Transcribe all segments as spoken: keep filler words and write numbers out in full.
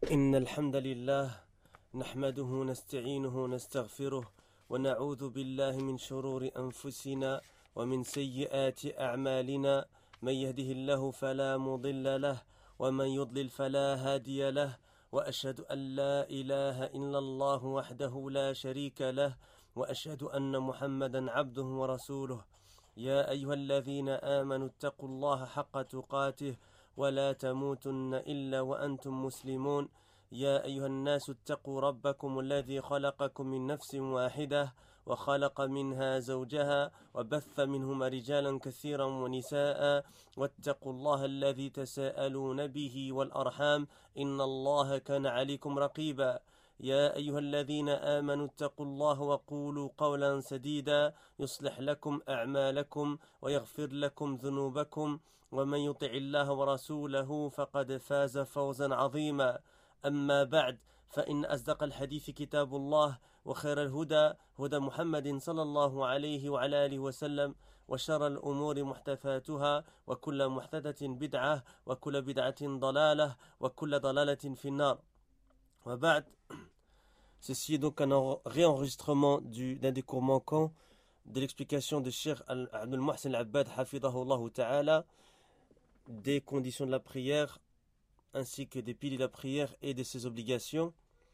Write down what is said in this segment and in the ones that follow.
إن الحمد لله نحمده نستعينه نستغفره ونعوذ بالله من شرور أنفسنا ومن سيئات أعمالنا من يهده الله فلا مضل له ومن يضلل فلا هادي له وأشهد أن لا إله إلا الله وحده لا شريك له وأشهد أن محمدا عبده ورسوله يا أيها الذين آمنوا اتقوا الله حق تقاته ولا تموتن إلا وأنتم مسلمون يا أيها الناس اتقوا ربكم الذي خلقكم من نفس واحدة وخلق منها زوجها وبث منهما رجالا كثيرا ونساء واتقوا الله الذي تساءلون به والأرحام إن الله كان عليكم رقيبا يا أيها الذين آمنوا اتقوا الله وقولوا قولا سديدا يصلح لكم أعمالكم ويغفر لكم ذنوبكم ومن يطع الله ورسوله فقد فاز فوزا عظيما أما بعد فإن أصدق الحديث كتاب الله وخير الهدى هدى محمد صلى الله عليه وعلى آله وسلم وشر الأمور محدثاتها وكل محدثة بدعة وكل بدعة ضلالة وكل ضلالة في النار. وبعد, ceci est donc un réenregistrement du, d'un des cours manquants de l'explication de Cheikh Abdul Muhsin Al-Abbad Hafidahullah Ta'ala des conditions de la prière ainsi que des piliers de la prière et de ses obligations.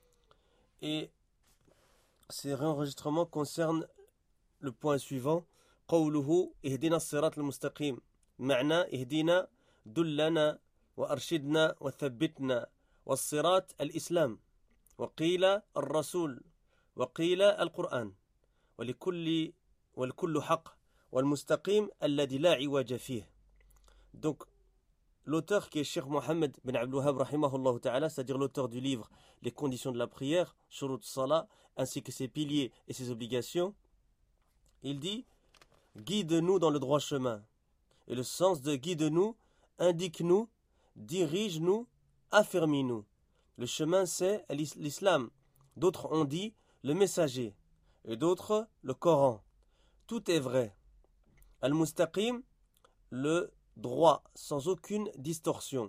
Et ces réenregistrements concernent le point suivant. قوله اهدنا الصراط المستقيم معنى اهدنا دلنا وأرشدنا وثبتنا والصراط الإسلام وقيل الرسول وقيل القرآن ولكل والكل حق والمستقيم الذي لا عوج فيه. Donc l'auteur qui est Cheikh Mohammed bin Abdul Wahhab rahimahullah ta'ala, c'est-à-dire l'auteur du livre Les conditions de la prière, Shurut Salah, ainsi que ses piliers et ses obligations, il dit guide-nous dans le droit chemin. Et le sens de guide-nous, indique-nous, dirige-nous, affermis-nous. Le chemin c'est l'islam. D'autres ont dit le messager et d'autres le Coran. Tout est vrai. Al-Mustaqim, le droit, sans aucune distorsion.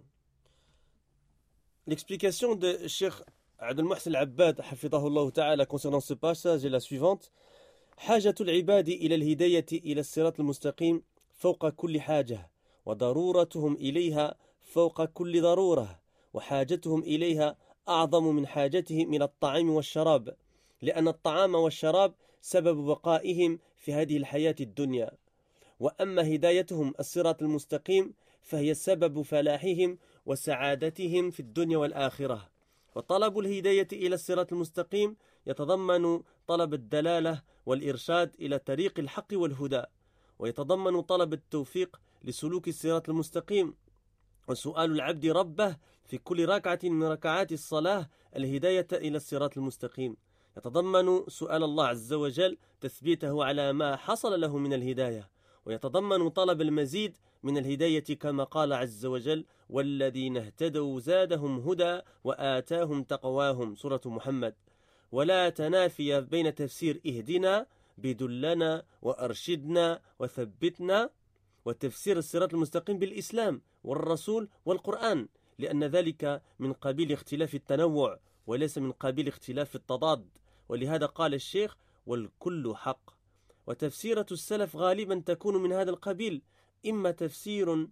L'explication de Cheikh Abdul Muhsin Al-Abbad Hafidahullah Ta'ala concernant ce passage est la suivante. حاجة العباد إلى الهداية إلى الصراط المستقيم فوق كل حاجة وضرورتهم إليها فوق كل ضرورة وحاجتهم إليها أعظم من حاجتهم إلى الطعام والشراب لأن الطعام والشراب سبب بقائهم في هذه الحياة الدنيا وأما هدايتهم الصراط المستقيم فهي سبب فلاحهم وسعادتهم في الدنيا والآخرة. وطلب الهداية إلى الصراط المستقيم يتضمن طلب الدلالة والإرشاد إلى طريق الحق والهدى ويتضمن طلب التوفيق لسلوك الصراط المستقيم وسؤال العبد ربه في كل ركعة من ركعات الصلاة الهداية إلى الصراط المستقيم. يتضمن سؤال الله عز وجل تثبيته على ما حصل له من الهداية ويتضمن طلب المزيد من الهداية كما قال عز وجل والذين اهتدوا زادهم هدى وآتاهم تقواهم سورة محمد. ولا تنافي بين تفسير اهدنا بدلنا وأرشدنا وثبتنا وتفسير الصراط المستقيم بالإسلام والرسول والقرآن لأن ذلك من قبيل اختلاف التنوع وليس من قبيل اختلاف التضاد. ولهذا قال الشيخ والكل حق. وتفسيرة السلف غالبا تكون من هذا القبيل إما تفسير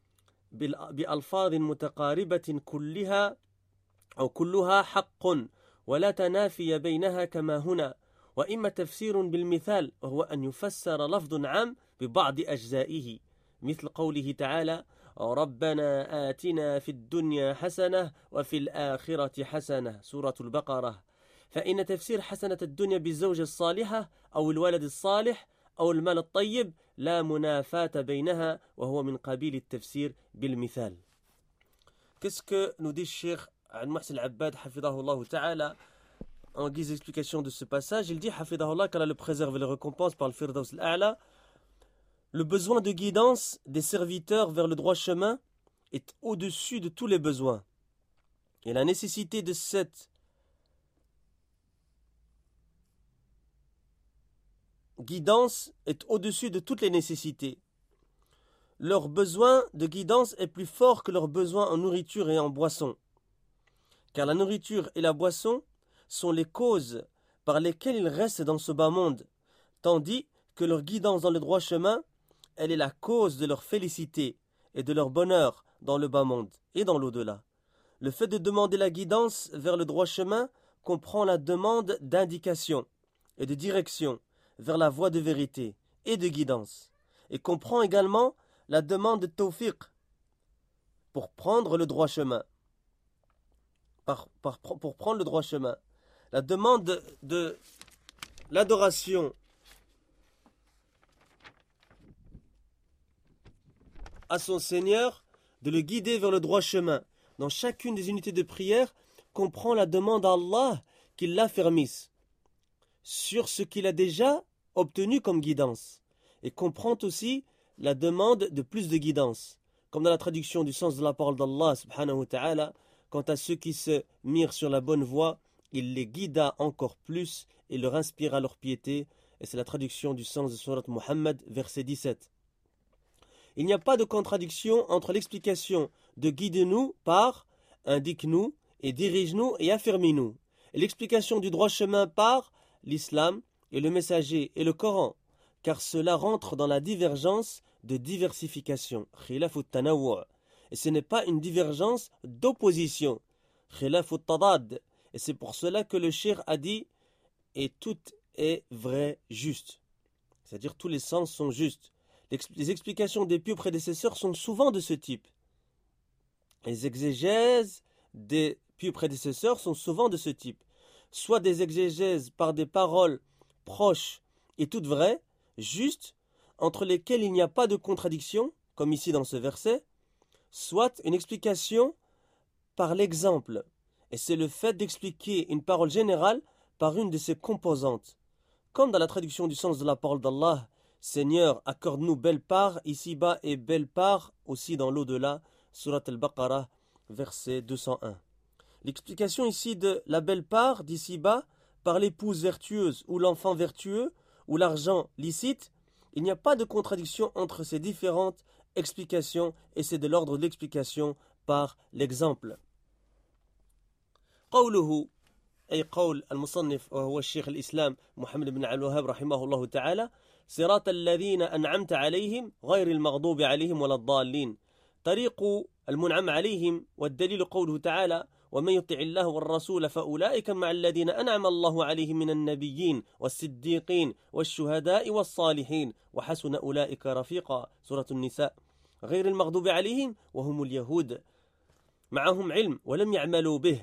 بألفاظ متقاربة كلها أو كلها حق ولا تنافي بينها كما هنا وإما تفسير بالمثال وهو أن يفسر لفظ عام ببعض أجزائه مثل قوله تعالى ربنا آتنا في الدنيا حسنة وفي الآخرة حسنة سورة البقرة. فإن تفسير حسنة الدنيا بالزوجة الصالحة أو الولد الصالح أو المال الطيب لا منافاة بينها وهو من قبيل التفسير بالمثال. Qu'est-ce que nous dit Cheikh Abdul Muhsin Al-Abbad Hafidahullah Ta'ala en guise d'explication de ce passage? Il dit Hafidahullah qu'Allah le préserve et le récompense par le Firdaus Al-A'la. Le besoin de guidance des serviteurs vers le droit chemin est au-dessus de tous les besoins. Et la nécessité de cette guidance est au-dessus de toutes les nécessités. Leur besoin de guidance est plus fort que leur besoin en nourriture et en boisson. car la nourriture et la boisson sont les causes par lesquelles ils restent dans ce bas monde, tandis que leur guidance dans le droit chemin, elle est la cause de leur félicité et de leur bonheur dans le bas monde et dans l'au-delà. Le fait de demander la guidance vers le droit chemin comprend la demande d'indication et de direction vers la voie de vérité et de guidance, et comprend également la demande de tawfiq pour prendre le droit chemin. Par, par, pour prendre le droit chemin. La demande de, de l'adoration à son Seigneur, de le guider vers le droit chemin. Dans chacune des unités de prière, comprend la demande à Allah qu'il l'affermisse sur ce qu'il a déjà obtenu comme guidance, et comprend aussi la demande de plus de guidance, comme dans la traduction du sens de la parole d'Allah subhanahu wa ta'ala. Quant à ceux qui se mirent sur la bonne voie, il les guida encore plus et leur inspira leur piété. Et c'est la traduction du sens de Surat Muhammad, verset dix-sept. Il n'y a pas de contradiction entre l'explication de guide-nous par indique-nous et dirige-nous et affermis-nous, et l'explication du droit chemin par l'islam et le messager et le Coran, car cela rentre dans la divergence de diversification, khilaf at-tanawwu'. Et ce n'est pas une divergence d'opposition, khilaf at-tadad. Et c'est pour cela que le cheikh a dit « et tout est vrai, juste ». C'est-à-dire tous les sens sont justes. Les explications des pieux prédécesseurs sont souvent de ce type. Les exégèses des pieux prédécesseurs sont souvent de ce type. Soit des exégèses par des paroles proches et toutes vraies, justes, entre lesquelles il n'y a pas de contradiction, comme ici dans ce verset, soit une explication par l'exemple. Et c'est le fait d'expliquer une parole générale par une de ses composantes. Comme dans la traduction du sens de la parole d'Allah, Seigneur, accorde-nous belle part ici-bas et belle part aussi dans l'au-delà, Surat al-Baqarah, verset deux cent un. L'explication ici de la belle part d'ici-bas par l'épouse vertueuse ou l'enfant vertueux ou l'argent licite, il n'y a pas de contradiction entre ces différentes explications et c'est de l'ordre de l'explication par l'exemple. قوله أي قول المصنف وهو الشيخ الإسلام محمد بن عبد الوهاب رحمه الله تعالى صراط الذين أنعمت عليهم غير المغضوب عليهم ولا الضالين طريق المنعم عليهم والدليل قوله تعالى ومن يطع الله والرسول فأولئك مع الذين أنعم الله عليهم من النبيين والصديقين والشهداء والصالحين وحسن أولئك رفيقا سورة النساء غير المغضوب عليهم وهم اليهود معهم علم ولم يعملوا به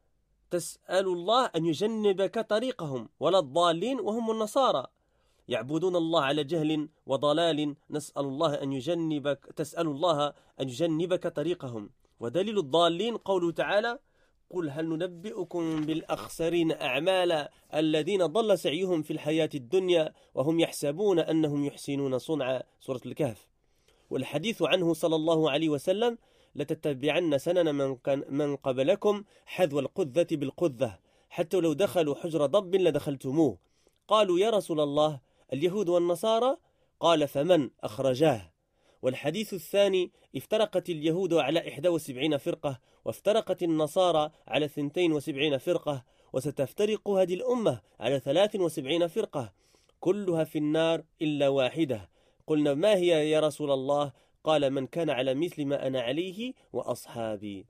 تسأل الله أن يجنبك طريقهم ولا الضالين وهم النصارى يعبدون الله على جهل وضلال نسأل الله أن يجنبك تسأل الله أن يجنبك طريقهم ودليل الضالين قوله تعالى قل هل ننبئكم بالأخسرين أعمالا الذين ضل سعيهم في الحياة الدنيا وهم يحسبون أنهم يحسنون صنعا سورة الكهف والحديث عنه صلى الله عليه وسلم لتتبعن سنن من, من قبلكم حذو القذة بالقذة حتى لو دخلوا حجر ضب لدخلتموه قالوا يا رسول الله اليهود والنصارى قال فمن أخرجاه والحديث الثاني افترقت اليهود على إحدى وسبعين فرقة وافترقت النصارى على ثنتين وسبعين فرقة وستفترق هذه الأمة على ثلاث وسبعين فرقة كلها في النار إلا واحدة قلنا ما هي يا رسول الله قال من كان على مثل ما أنا عليه وأصحابي.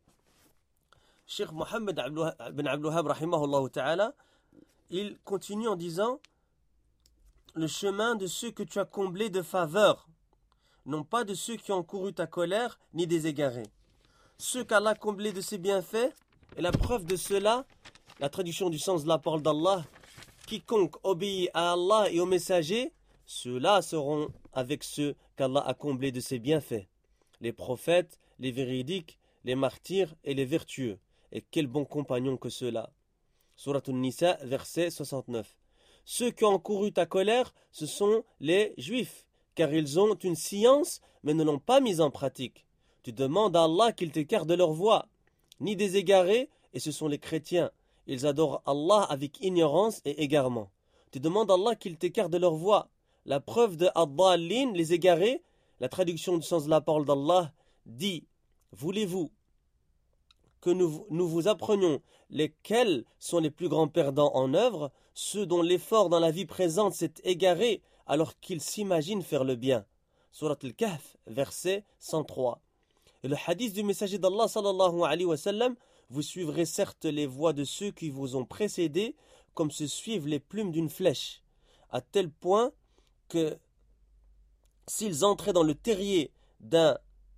Cheikh Mohammed bin Abdul Wahhab rahimahullah ta'ala, il continue en disant le chemin de ceux que tu as comblés de faveur, non pas de ceux qui ont couru ta colère ni des égarés. Ceux qu'Allah a comblés de ses bienfaits, et la preuve de cela, la traduction du sens de la parole d'Allah, quiconque obéit à Allah et aux messagers, ceux-là seront avec ceux qu'Allah a comblés de ses bienfaits. Les prophètes, les véridiques, les martyrs et les vertueux. Et quels bons compagnons que ceux-là. Surat An-Nisa, verset soixante-neuf. Ceux qui ont couru ta colère, ce sont les juifs, car ils ont une science, mais ne l'ont pas mise en pratique. Tu demandes à Allah qu'il t'écarte de leur voie, ni des égarés, et ce sont les chrétiens. Ils adorent Allah avec ignorance et égarement. Tu demandes à Allah qu'il t'écarte de leur voie. La preuve de ad-dallin, les égarés, la traduction du sens de la parole d'Allah, dit, voulez-vous que nous, nous vous apprenions lesquels sont les plus grands perdants en œuvre, ceux dont l'effort dans la vie présente s'est égaré alors qu'ils s'imaginent faire le bien. Surat Al-Kahf, verset cent trois. Et le hadith du messager d'Allah sallallahu alayhi wa sallam, vous suivrez certes les voies de ceux qui vous ont précédés comme se suivent les plumes d'une flèche, à tel point que s'ils entraient dans le terrier d'un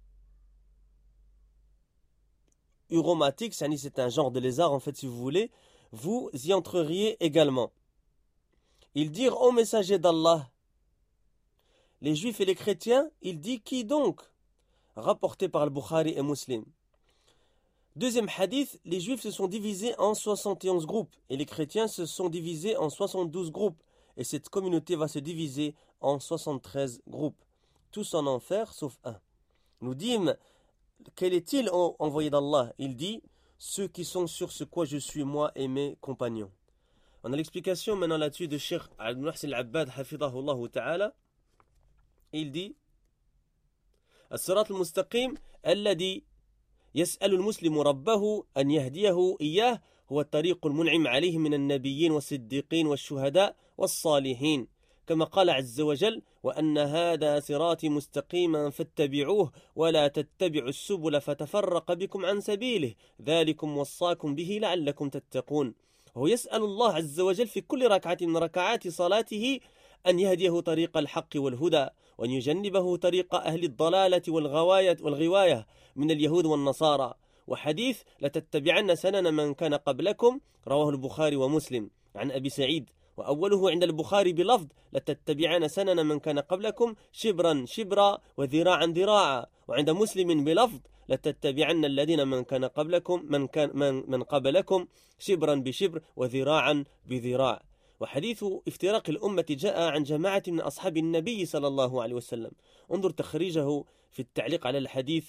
uromatique, c'est un genre de lézard en fait si vous voulez, vous y entreriez également. Ils dirent au messager d'Allah, les juifs et les chrétiens, il dit qui donc? Rapporté par Al-Bukhari et Muslim. Deuxième hadith, les juifs se sont divisés en soixante et onze groupes et les chrétiens se sont divisés en soixante-douze groupes et cette communauté va se diviser en soixante-treize groupes, tous en enfer sauf un. Nous dîmes, quel est-il envoyé d'Allah? Il dit, ceux qui sont sur ce quoi je suis moi et mes compagnons. On a l'explication maintenant là-dessus de Cheikh Al-Muhsin Al-Abbad hafidahullah ta'ala. Il dit, الصراط المستقيم الذي يسأل المسلم ربه أن يهديه إياه هو الطريق المنعم عليه من النبيين والصديقين والشهداء والصالحين كما قال عز وجل وأن هذا صراطي مستقيما فاتبعوه ولا تتبعوا السبل فتفرق بكم عن سبيله ذلكم وصاكم به لعلكم تتقون. هو يسأل الله عز وجل في كل ركعة من ركعات صلاته أن يهديه طريق الحق والهدى وأن يجنبه طريق أهل الضلالة والغواية والغواية من اليهود والنصارى. وحديث لتتبعن سنن من كان قبلكم رواه البخاري ومسلم عن أبي سعيد وأوله عند البخاري بلفظ لتتبعن سنن من كان قبلكم شبرا شبرا وذراعا ذراعا وعند مسلم بلفظ لتتبعن الذين من كان قبلكم من كان من, من قبلكم شبرا بشبر وذراعا بذراع. وحديث افتراق الأمة جاء عن جماعة من أصحاب النبي صلى الله عليه وسلم. انظر تخريجه في التعليق على الحديث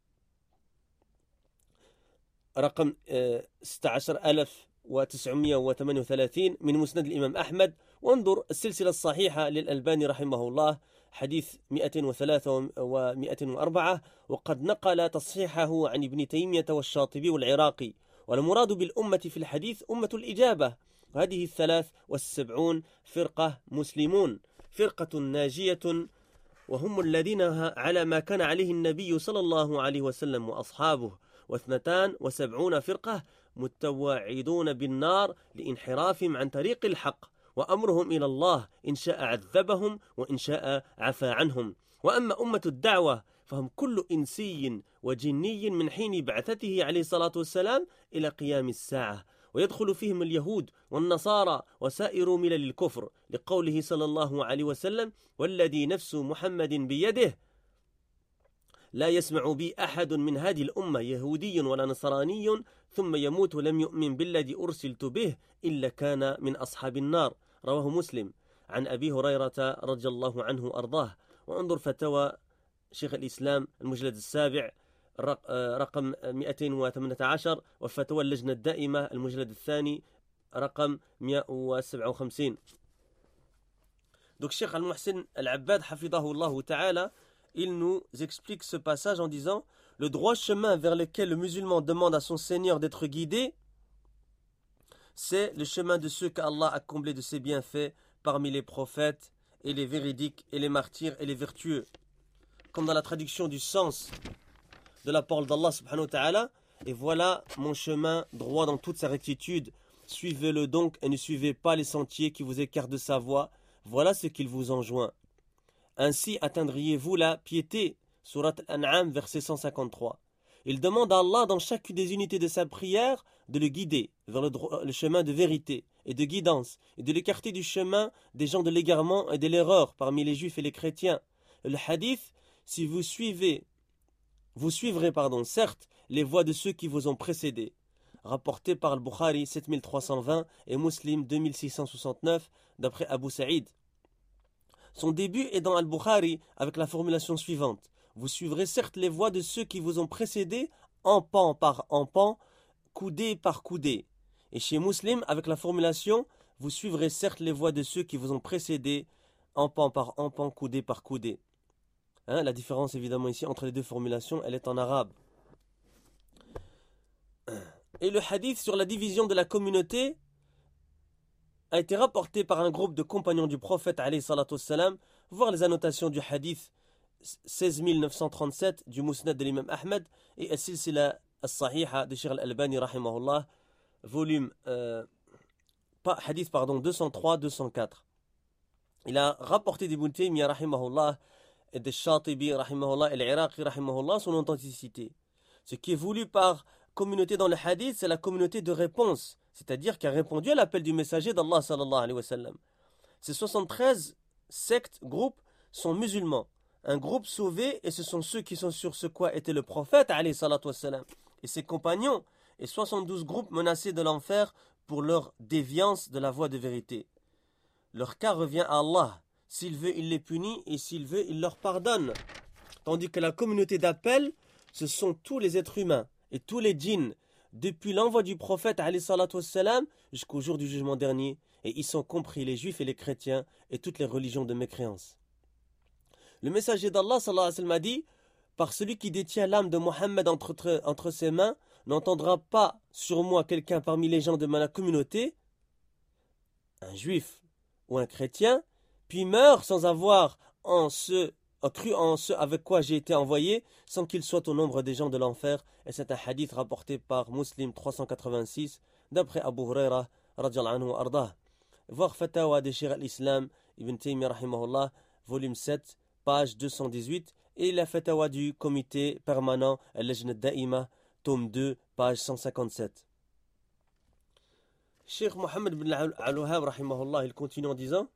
رقم ستة عشر ألف وتسعمائة وثمانية وثلاثين من مسند الإمام أحمد. وانظر السلسلة الصحيحة للألباني رحمه الله حديث مئة وثلاثة ومئة وأربعة وقد نقل تصحيحه عن ابن تيمية والشاطبي والعراقي. والمراد بالأمة في الحديث أمة الإجابة. وهذه الثلاث والسبعون فرقة مسلمون فرقة ناجية وهم الذين على ما كان عليه النبي صلى الله عليه وسلم وأصحابه واثنتان وسبعون فرقة متوعدون بالنار لانحرافهم عن طريق الحق وأمرهم إلى الله إن شاء عذبهم وإن شاء عفى عنهم. وأما أمة الدعوة فهم كل إنسي وجني من حين بعثته عليه الصلاة والسلام إلى قيام الساعة ويدخل فيهم اليهود والنصارى وسائر ملل الكفر لقوله صلى الله عليه وسلم والذي نفس محمد بيده لا يسمع بي أحد من هذه الأمة يهودي ولا نصراني ثم يموت ولم يؤمن بالذي أرسلت به إلا كان من أصحاب النار. رواه مسلم عن أبي هريرة رضي الله عنه أرضاه. وانظر فتوى شيخ الإسلام المجلد السابع رقم مئتين وثمانية عشر وفتوى اللجنة الدائمة المجلد الثاني رقم مئة وسبعة وخمسين. Donc Cheikh Al-Muhsin Al-Abbad hafidahullah ta'ala, il nous explique ce passage en disant le droit chemin vers lequel le musulman demande à son Seigneur d'être guidé, c'est le chemin de ceux qu'Allah a comblés de ses bienfaits parmi les prophètes et les véridiques et les martyrs et les vertueux. Comme dans la traduction du sens de la parole d'Allah subhanahu wa ta'ala, et voilà mon chemin droit dans toute sa rectitude, suivez-le donc et ne suivez pas les sentiers qui vous écartent de sa voie, voilà ce qu'il vous enjoint. Ainsi atteindriez-vous la piété. Surat Al-An'am, verset cent cinquante-trois. Il demande à Allah dans chacune des unités de sa prière de le guider vers le, droit, le chemin de vérité et de guidance et de l'écarter du chemin des gens de l'égarement et de l'erreur parmi les juifs et les chrétiens. Le hadith, si vous suivez, vous suivrez, pardon, certes, les voies de ceux qui vous ont précédés. Rapporté par Al-Bukhari sept mille trois cent vingt et Muslim deux mille six cent soixante-neuf d'après Abu Saïd. Son début est dans Al-Bukhari avec la formulation suivante. Vous suivrez certes les voies de ceux qui vous ont précédés, empan par empan, coudée par coudée. Et chez Muslim, avec la formulation, vous suivrez certes les voies de ceux qui vous ont précédés, empan par empan, coudée par coudée. Hein, la différence évidemment ici entre les deux formulations, elle est en arabe. Et le hadith sur la division de la communauté a été rapporté par un groupe de compagnons du prophète alayhi salatu wassalam, voir les annotations du hadith seize mille neuf cent trente-sept du Musnad de l'imam Ahmed et As-Silsila As-Sahiha de Cheikh Al-Albani rahimahullah, volume euh, pas, hadith pardon deux cent trois deux cent quatre. Il a rapporté d'Ibn Taymiyyah rahimahullah et de Shatibi rahimahullah et l'Iraqi rahimahullah son authenticité. Ce qui est voulu par communauté dans le hadith, c'est la communauté de réponse, c'est-à-dire qui a répondu à l'appel du messager d'Allah sallallahu alayhi wa sallam. Ces soixante-treize sectes, groupes, sont musulmans. Un groupe sauvé, et ce sont ceux qui sont sur ce quoi était le prophète alayhi salatu wassalam et ses compagnons, et soixante-douze groupes menacés de l'enfer pour leur déviance de la voie de vérité. Leur cas revient à Allah. S'il veut, il les punit, et s'il veut, il leur pardonne. Tandis que la communauté d'appel, ce sont tous les êtres humains et tous les djinns, depuis l'envoi du prophète alayhi salatu wassalam jusqu'au jour du jugement dernier, et y sont compris les juifs et les chrétiens et toutes les religions de mécréance. Le messager d'Allah sallallahu alayhi wa sallam a dit: par celui qui détient l'âme de Mohammed entre, entre ses mains, n'entendra pas sur moi quelqu'un parmi les gens de ma communauté, un juif ou un chrétien, puis meurt sans avoir en ce, cru en ce avec quoi j'ai été envoyé, sans qu'il soit au nombre des gens de l'enfer. Et c'est un hadith rapporté par Muslim trois cent quatre-vingt-six, d'après Abu Huraira radiyallahu anhu wa ardah. Voir Fatawa de Cheikh al-Islam Ibn Taymiyyah rahimahullah, volume sept, page deux cent dix-huit, et la Fatawa du comité permanent Al-Lajna Da'ima, tome deux, page cent cinquante-sept. Cheikh Mohammed bin Al-Wahhab rahimahullah, il continue en disant: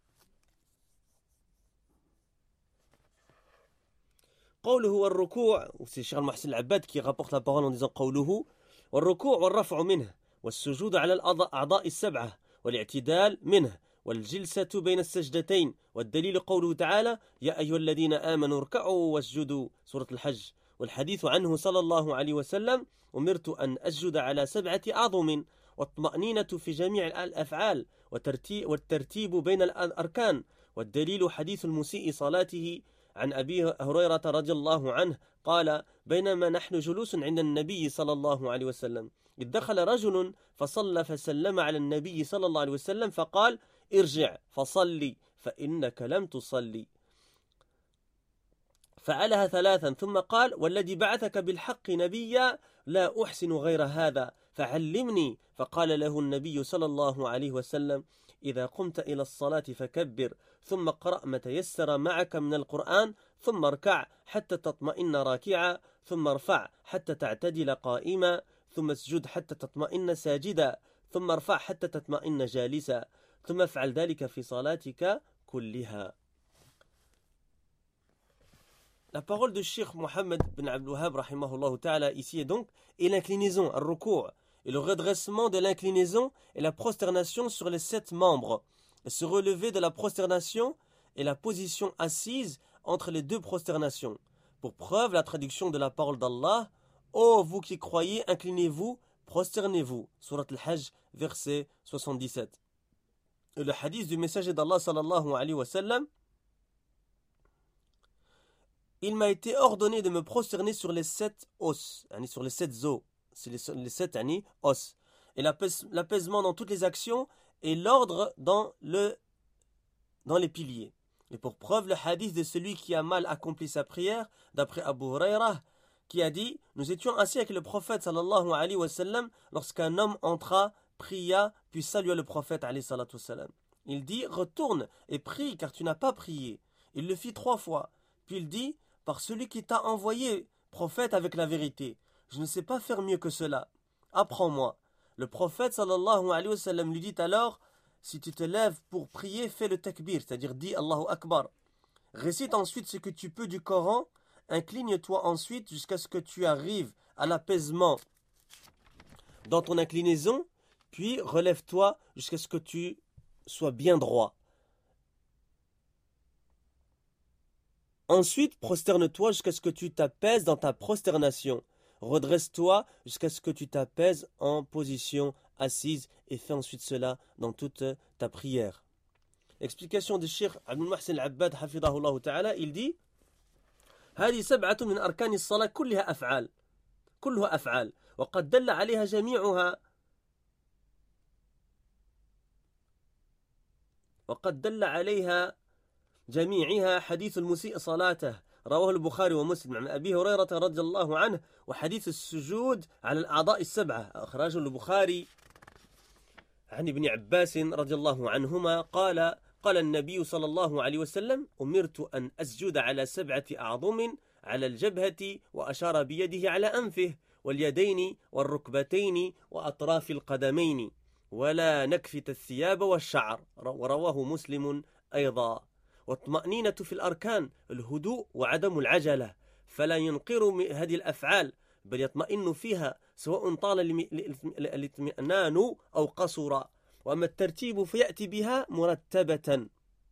قوله والركوع, c'est Cheikh Al-Muhsin Al-Abbad qui rapporte la parole en disant قوله والركوع والرفع منه والسجود على الأعضاء السبعة والاعتدال منه والجلسة بين السجدتين والدليل قوله تعالى يا أيها الذين آمنوا اركعوا واسجدوا سورة الحج والحديث عنه صلى الله عليه وسلم أمرت أن أسجد على سبعة أعظم والطمأنينة في جميع الأفعال والترتيب بين الأركان والدليل حديث المسيء صلاته عن أبي هريرة رضي الله عنه قال بينما نحن جلوس عند النبي صلى الله عليه وسلم إذ دخل رجل فصلى فسلم على النبي صلى الله عليه وسلم فقال ارجع فصلي فإنك لم تصلي فعلها ثلاثا ثم قال والذي بعثك بالحق نبيا لا أحسن غير هذا فعلمني فقال له النبي صلى الله عليه وسلم إذا قمت إلى الصلاة فكبر ثم قرأ ما تيسر معك من القرآن ثم اركع حتى تطمئن راكعا ثم ارفع حتى تعتدل قائما ثم اسجد حتى تطمئن ساجدا ثم ارفع حتى تطمئن جالسا ثم افعل ذلك في صلاتك كلها. La parole de Cheikh Mohammed bin Abdul Wahhab rahimahullah ta'ala ici est donc et l'inclinaison, al-ruku', et le redressement de l'inclinaison et la prosternation sur les sept membres. Et se relever de la prosternation et la position assise entre les deux prosternations. Pour preuve, la traduction de la parole d'Allah: ô vous qui croyez, inclinez-vous, prosternez-vous. Surat al-Hajj, verset soixante-dix-sept. Et le hadith du messager d'Allah sallallahu alayhi wa sallam: il m'a été ordonné de me prosterner sur les sept os, sur les sept os, c'est les, les sept os, et l'apaisement dans toutes les actions et l'ordre dans, le, dans les piliers. Et pour preuve, le hadith de celui qui a mal accompli sa prière, d'après Abu Huraira, qui a dit: nous étions assis avec le prophète sallallahu alayhi wa sallam lorsqu'un homme entra, pria, puis salua le prophète alayhi salatu wa sallam. Il dit: retourne et prie car tu n'as pas prié. Il le fit trois fois. Puis il dit: par celui qui t'a envoyé, prophète, avec la vérité, je ne sais pas faire mieux que cela. Apprends-moi. Le prophète sallallahu alayhi wa sallam lui dit alors: si tu te lèves pour prier, fais le takbir, c'est-à-dire dis Allahu Akbar. Récite ensuite ce que tu peux du Coran. Incline-toi ensuite jusqu'à ce que tu arrives à l'apaisement dans ton inclinaison, puis relève-toi jusqu'à ce que tu sois bien droit. Ensuite, prosterne-toi jusqu'à ce que tu t'apaises dans ta prosternation. Redresse-toi jusqu'à ce que tu t'apaises en position assise et fais ensuite cela dans toute ta prière. Explication de Cheikh Abdul Muhsin Al-Abbad hafidahullah ta'ala, il dit: هذه سبعة من أركان الصلاة كلها أفعال كلها أفعال وقد دل عليها جميعها وقد دل عليها جميعها حديث المسيء صلاته رواه البخاري ومسلم عن أبي هريرة رضي الله عنه، وحديث السجود على الأعضاء السبعة أخرجه البخاري عن ابن عباس رضي الله عنهما قال قال النبي صلى الله عليه وسلم: أمرت أن أسجد على سبعة أعظم على الجبهة، وأشار بيده على أنفه واليدين والركبتين وأطراف القدمين، ولا نكفت الثياب والشعر، ورواه مسلم أيضا. والطمأنينة في الأركان الهدوء وعدم العجلة، فلا ينقر هذه الأفعال بل يطمئن فيها سواء طال الاطمئنان أو قصر. وأما الترتيب فيأتي بها مرتبة: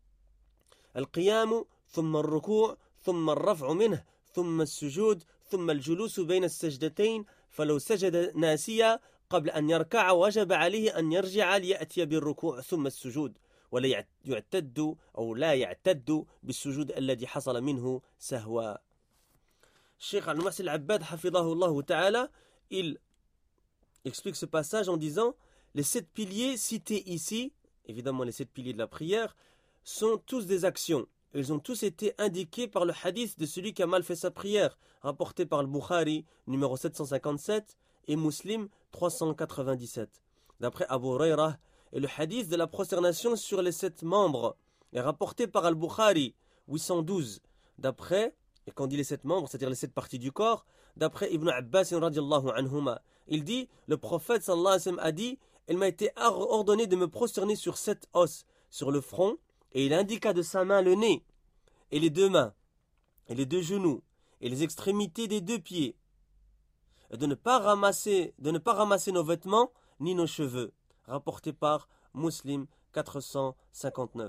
القيام ثم الركوع ثم الرفع منه ثم السجود ثم الجلوس بين السجدتين، فلو سجد ناسيا قبل أن يركع وجب عليه أن يرجع ليأتي بالركوع ثم السجود، ولا يعتد أو لا يعتد بالسجود الذي حصل منه سهوا. Cheikh Al-Muhsin Al-Abbad, hafidahullah ta'ala, il explique ce passage en disant: les sept piliers cités ici, évidemment les sept piliers de la prière, sont tous des actions. Ils ont tous été indiqués par le hadith de celui qui a mal fait sa prière, rapporté par le Bukhari, numéro sept cent cinquante-sept, et Muslim, trois cent quatre-vingt-dix-sept. D'après Abu Hurairah, et le hadith de la prosternation sur les sept membres est rapporté par Al-Bukhari, huit cent douze. D'après, et quand on dit les sept membres, c'est-à-dire les sept parties du corps, d'après Ibn Abbas radiallahu anhuma, il dit, le prophète sallallahu alayhi wa sallam a dit: il m'a été ordonné de me prosterner sur sept os, sur le front, et il indiqua de sa main le nez, et les deux mains, et les deux genoux, et les extrémités des deux pieds, et de ne pas ramasser, de ne pas ramasser nos vêtements, ni nos cheveux. Rapporté par Muslim quatre cent cinquante-neuf.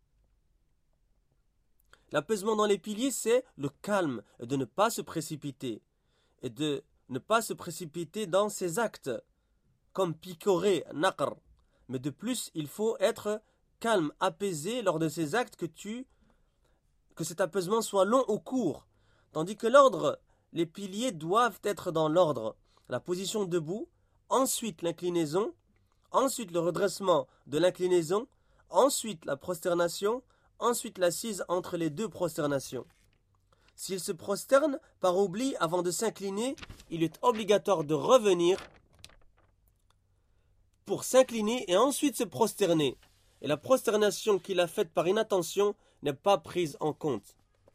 L'apaisement dans les piliers, c'est le calme, et de ne pas se précipiter, et de ne pas se précipiter dans ses actes, comme picorer, naqr. Mais de plus, il faut être calme, apaisé lors de ces actes, que tu, que cet apaisement soit long ou court. Tandis que l'ordre, les piliers doivent être dans l'ordre: la position debout, ensuite l'inclinaison, ensuite le redressement de l'inclinaison, ensuite la prosternation, ensuite l'assise entre les deux prosternations. S'il se prosterne par oubli avant de s'incliner, il est obligatoire de revenir pour s'incliner et ensuite se prosterner. Et la prosternation qu'il a faite par inattention n'est pas prise en compte.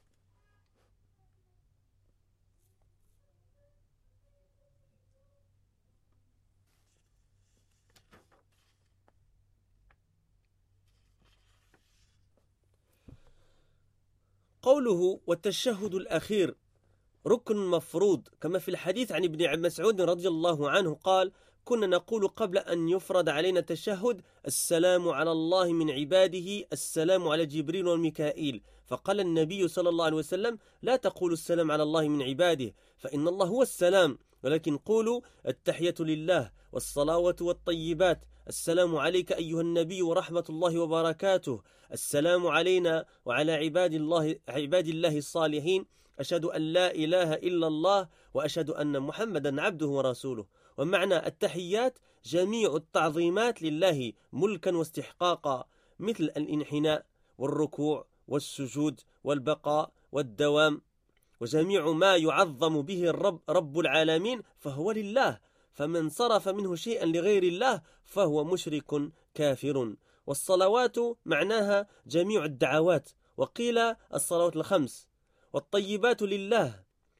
قوله والتشهد الأخير ركن مفروض، كما في الحديث عن ابن مسعود رضي الله عنه قال: كنا نقول قبل أن يفرض علينا التشهد: السلام على الله من عباده، السلام على جبريل وميكائيل. فقال النبي صلى الله عليه وسلم: لا تقولوا السلام على الله من عباده، فإن الله هو السلام، ولكن قولوا التحية لله والصلاوة والطيبات، السلام عليك أيها النبي ورحمة الله وبركاته، السلام علينا وعلى عباد الله عباد الله الصالحين، أشهد أن لا إله إلا الله وأشهد أن محمدا عبده ورسوله. ومعنى التحيات جميع التعظيمات لله ملكا واستحقاقا، مثل الانحناء والركوع والسجود والبقاء والدوام، وجميع ما يعظم به الرب رب العالمين فهو لله، فمن صرف منه شيئا لغير الله فهو مشرك كافر. والصلوات معناها جميع الدعوات، وقيل الصلوات الخمس. والطيبات لله،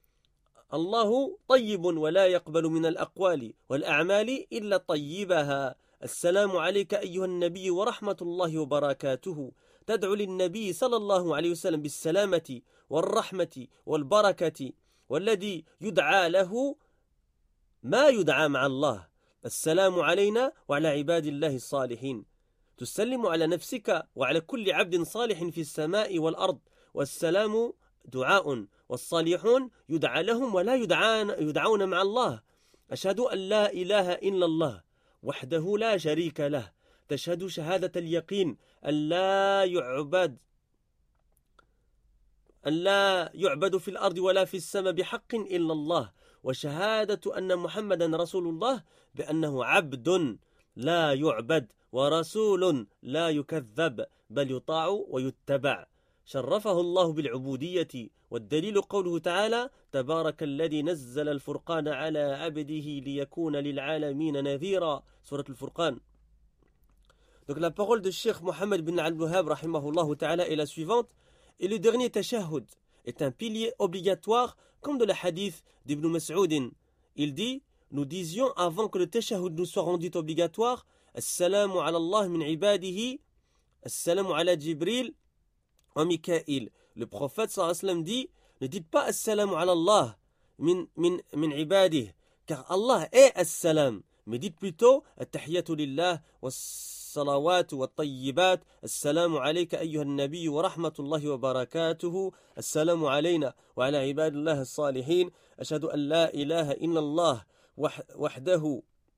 الله طيب ولا يقبل من الأقوال والأعمال إلا طيبها. السلام عليك أيها النبي ورحمة الله وبركاته، تدعو للنبي صلى الله عليه وسلم بالسلامة والرحمة والبركة، والذي يدعى له ما يدعى مع الله. السلام علينا وعلى عباد الله الصالحين، تسلم على نفسك وعلى كل عبد صالح في السماء والأرض. والسلام دعاء، والصالحون يدعى لهم ولا يدعان يدعون مع الله. أشهد أن لا إله إلا الله وحده لا شريك له، تشهد شهادة اليقين أن لا يعبد أن لا يعبد في الأرض ولا في السماء بحق إلا الله، وشهادة أن محمدا رسول الله بأنه عبد لا يعبد ورسول لا يكذب بل يطاع ويتبع شرفه الله بالعبودية والدليل قوله تعالى تبارك الذي نزل الفرقان على عبده ليكون للعالمين نذيرا سورة الفرقان. Donc la parole de Cheikh Mohammed bin Al-Wahhab rahimahullah ta'ala est la suivante. Et le dernier tashahhud est un pilier obligatoire comme de la hadith d'Ibn Mas'ud. Il dit, nous disions avant que le tashahhud nous soit rendu obligatoire, Assalamu ala Allah min ibadihi, Assalamu ala Jibril wa Mikail. Le prophète sallallahu alayhi wa sallam dit, ne dites pas Assalamu ala Allah min, min, min ibadihi, car Allah est Assalam, mais dites plutôt At-Tahiyyatu lillah wa الصلوات والطيبات السلام عليك أيها النبي ورحمة الله وبركاته السلام علينا وعلى عباد الله الصالحين أشهد أن لا إله إلا الله وحده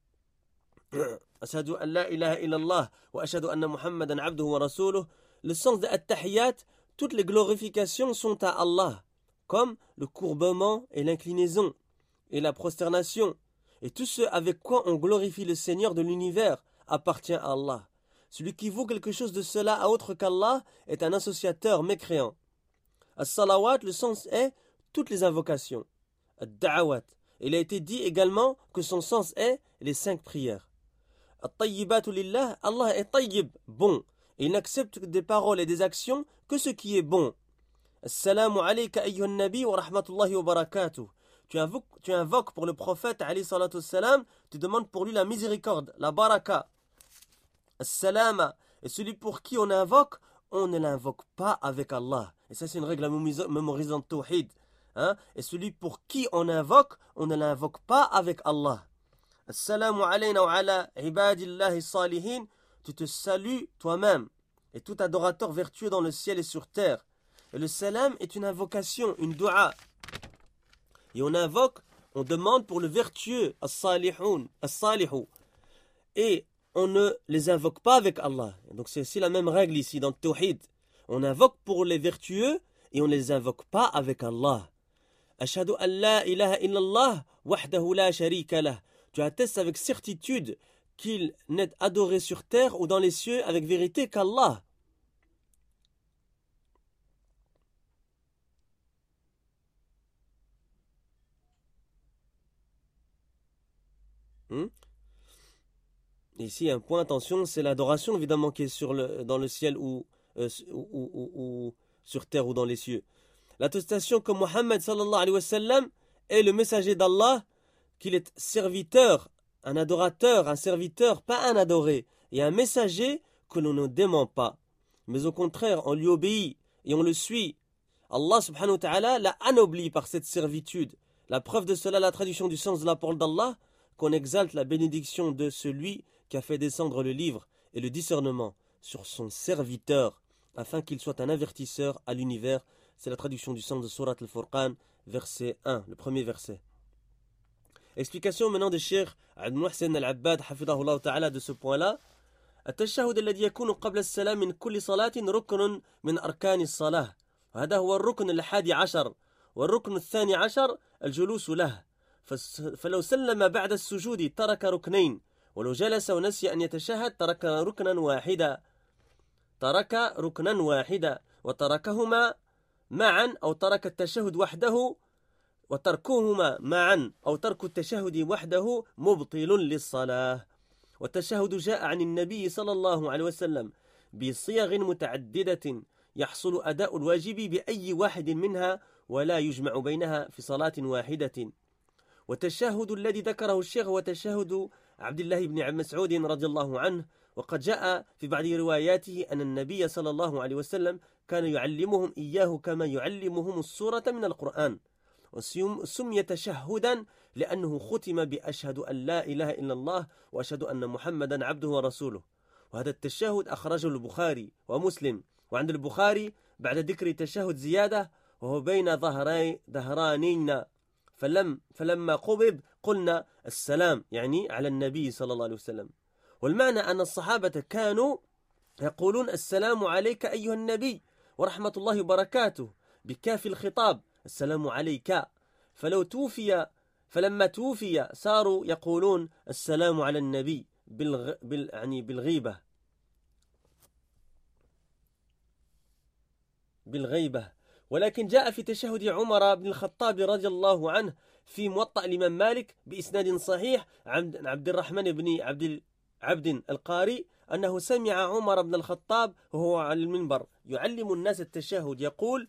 أشهد أن لا إله إلا الله وأشهد أن محمدا عبده ورسوله. Le sens de At-Tahiyyat, toutes les glorifications sont à Allah, comme le courbement et l'inclinaison et la prosternation. Et tout ce avec quoi on glorifie le Seigneur de l'univers appartient à Allah. Celui qui vaut quelque chose de cela à autre qu'Allah est un associateur mécréant. As-salawat, le sens est toutes les invocations. Ad-da'awat. Il a été dit également que son sens est les cinq prières. At-tayyibatu lillah, Allah est tayyib, bon, et il n'accepte des paroles et des actions que ce qui est bon. Assalamu alayka ayyuhan nabi wa rahmatullahi wa barakatuh. Tu invoques, tu invoques pour le prophète alayhi salatu wassalam, tu demandes pour lui la miséricorde, la baraka. As-salama. Et celui pour qui on invoque, on ne l'invoque pas avec Allah. Et ça c'est une règle à mémoriser en tawhid. Hein? Et celui pour qui on invoque, on ne l'invoque pas avec Allah. Assalamu alayna wa ala ibadillahi salihin. Tu te salues toi-même et tout adorateur vertueux dans le ciel et sur terre. Et le salam est une invocation, une dua. Et on invoque, on demande pour le vertueux, as-salihun, as-salihu. Et on ne les invoque pas avec Allah. Donc c'est aussi la même règle ici dans le tawhid. On invoque pour les vertueux et on ne les invoque pas avec Allah. Ashhadu an la ilaha illallah wahdahu la sharika lah. Tu attestes avec certitude qu'il n'est adoré sur terre ou dans les cieux avec vérité qu'Allah. Hmm? Ici, un point, attention, c'est l'adoration évidemment qui est sur le, dans le ciel ou, euh, ou, ou, ou sur terre ou dans les cieux. L'attestation que Mohammed sallallahu alayhi wa sallam est le messager d'Allah, qu'il est serviteur, un adorateur, un serviteur, pas un adoré, et un messager que l'on ne dément pas. Mais au contraire, on lui obéit et on le suit. Allah subhanahu wa ta'ala l'a anobli par cette servitude. La preuve de cela, la traduction du sens de la parole d'Allah, qu'on exalte la bénédiction de celui qui a fait descendre le livre et le discernement sur son serviteur, afin qu'il soit un avertisseur à l'univers. C'est la traduction du sens de Surat al-Furqan, verset un, le premier verset. Explication maintenant de Cheikh Abd Muhsin al-Abbad, hafidahullah ta'ala, de ce point-là. التشهد الذي يكون قبل السلام من كل صلاة ركن من أركان الصلاة. وهذا هو الركن الحادي عشر. والركن الثاني عشر الجلوس له. فلو سلم بعد السجود ترك ركنين، ولو جلس ونسي أن يتشهد ترك ركنا واحدا ترك ركنا واحدا وتركهما معا أو ترك التشهد وحده وتركهما معا أو ترك التشهد وحده مبطل للصلاة. والتشهد جاء عن النبي صلى الله عليه وسلم بصيغ متعددة يحصل أداء الواجب بأي واحد منها ولا يجمع بينها في صلاة واحدة. والتشهد الذي ذكره الشيخ هو تشهد عبد الله بن مسعود رضي الله عنه. وقد جاء في بعض رواياته أن النبي صلى الله عليه وسلم كان يعلمهم إياه كما يعلمهم السورة من القرآن. وسمي تشهدا لأنه ختم بأشهد أن لا إله إلا الله وأشهد أن محمدا عبده ورسوله. وهذا التشهد أخرجه البخاري ومسلم. وعند البخاري بعد ذكر تشهد زيادة وهو بين ظهري ظهرانينا فلم فلما قبض قلنا السلام، يعني على النبي صلى الله عليه وسلم. والمعنى أن الصحابة كانوا يقولون السلام عليك أيها النبي ورحمة الله وبركاته بكاف الخطاب السلام عليك. فلو توفي فلما توفي صاروا يقولون السلام على النبي بالغ... بال... يعني بالغيبة بالغيبة. ولكن جاء في تشهد عمر بن الخطاب رضي الله عنه في موطأ الإمام مالك بإسناد صحيح عن عبد الرحمن بن عبد عبد القاري أنه سمع عمر بن الخطاب وهو على المنبر يعلم الناس التشهد يقول: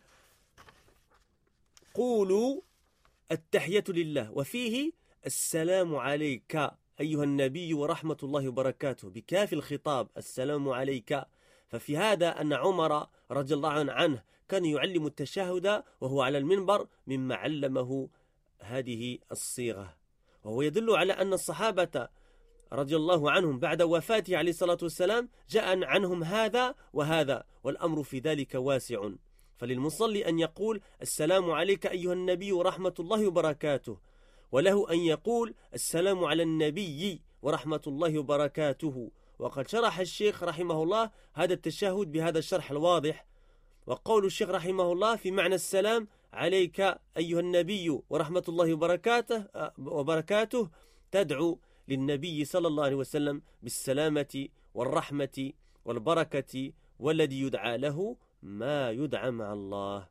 قولوا التحية لله وفيه السلام عليك أيها النبي ورحمة الله وبركاته بكاف الخطاب السلام عليك. ففي هذا أن عمر رضي الله عنه كان يعلم التشهد وهو على المنبر مما علمه هذه الصيغة، وهو يدل على أن الصحابة رضي الله عنهم بعد وفاته عليه الصلاة والسلام جاء عنهم هذا وهذا، والأمر في ذلك واسع. فللمصلي أن يقول السلام عليك أيها النبي ورحمة الله وبركاته، وله أن يقول السلام على النبي ورحمة الله وبركاته. وقد شرح الشيخ رحمه الله هذا التشهد بهذا الشرح الواضح. وقول الشيخ رحمه الله في معنى السلام عليك أيها النبي ورحمة الله وبركاته وبركاته تدعو للنبي صلى الله عليه وسلم بالسلامة والرحمة والبركة، والذي يدعى له ما يدعى مع الله.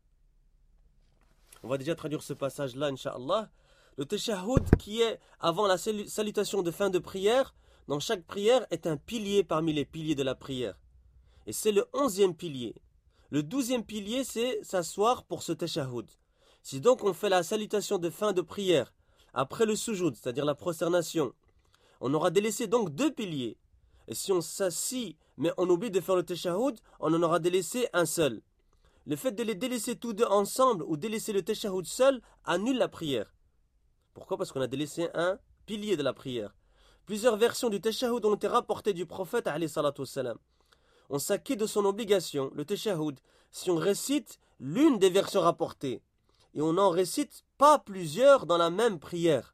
On va déjà traduire ce passage-là, Inch'Allah. Le tashahhud qui est avant la salutation de fin de prière, dans chaque prière, est un pilier parmi les piliers de la prière. Et c'est le onzième pilier. Le douzième pilier, c'est s'asseoir pour ce tashahhud. Si donc on fait la salutation de fin de prière, après le sujoud, c'est-à-dire la prosternation, on aura délaissé donc deux piliers. Et si on s'assit, mais on oublie de faire le tashahhud, on en aura délaissé un seul. Le fait de les délaisser tous deux ensemble ou délaisser le tashahhud seul annule la prière. Pourquoi? Parce qu'on a délaissé un pilier de la prière. Plusieurs versions du tashahhud ont été rapportées du prophète alayhi salatu wassalam. On s'acquitte de son obligation, le tashahhud, si on récite l'une des versions rapportées, et on n'en récite pas plusieurs dans la même prière.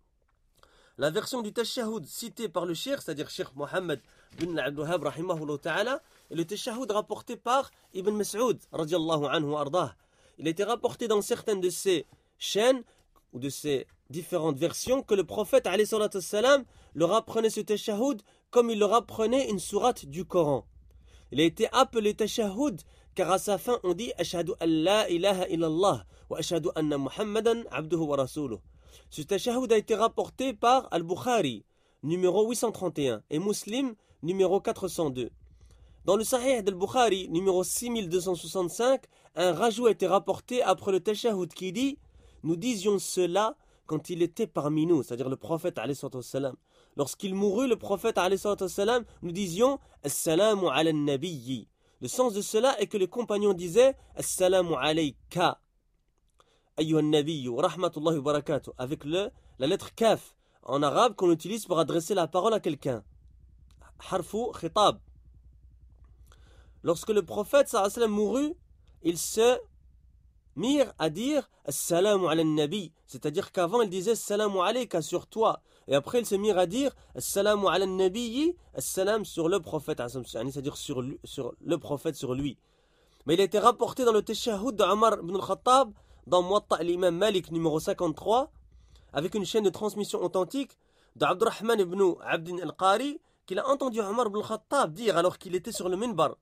La version du tashahhud citée par le cheikh, c'est-à-dire Cheikh Mohammed bin Abdul Wahhab rahimahullah ta'ala, est le tashahhud rapporté par Ibn Mas'ud radiyallahu anhu wa ardah. Il a été rapporté dans certaines de ces chaînes ou de ces différentes versions que le prophète alayhi salatu wassalam leur apprenait ce tashahhud comme il leur apprenait une sourate du Coran. Il a été appelé tashahhud car à sa fin on dit ashhadu an la ilaha illallah wa ashhadu anna muhammadan abduhu wa rasuluh. Ce tashahhud a été rapporté par Al-Bukhari, numéro huit cent trente et un, et Muslim, numéro quatre cent deux. Dans le Sahih d'Al-Bukhari, numéro six mille deux cent soixante-cinq, un rajout a été rapporté après le tashahhud qui dit: nous disions cela quand il était parmi nous, c'est-à-dire le prophète alayhi salatu wassalam. Lorsqu'il mourut, le prophète alayhi salatu wassalam, nous disions Assalamu ala nabiyyi. Le sens de cela est que les compagnons disaient Assalamu alayka ayyuhan nabiyyu wa rahmatullahi wa barakatuh, avec le, la lettre kaf en arabe qu'on utilise pour adresser la parole à quelqu'un. Harfu khitab. Lorsque le prophète sallallahu alayhi wa sallam mourut, il se mirent à dire Assalamu ala nabi, c'est-à-dire qu'avant il disait Assalamu alayka sur toi, et après il se mirent à dire Assalamu ala nabiyyi, Assalam sur le prophète, c'est-à-dire sur, lui, sur le prophète, sur lui. Mais il a été rapporté dans le tashahhud d'Omar ibn al-Khattab, dans Muwatta l'imam Malik numéro cinquante-trois, avec une chaîne de transmission authentique d'Abdurrahman ibn Abd al-Qari, qu'il a entendu Omar ibn al-Khattab dire alors qu'il était sur le minbar,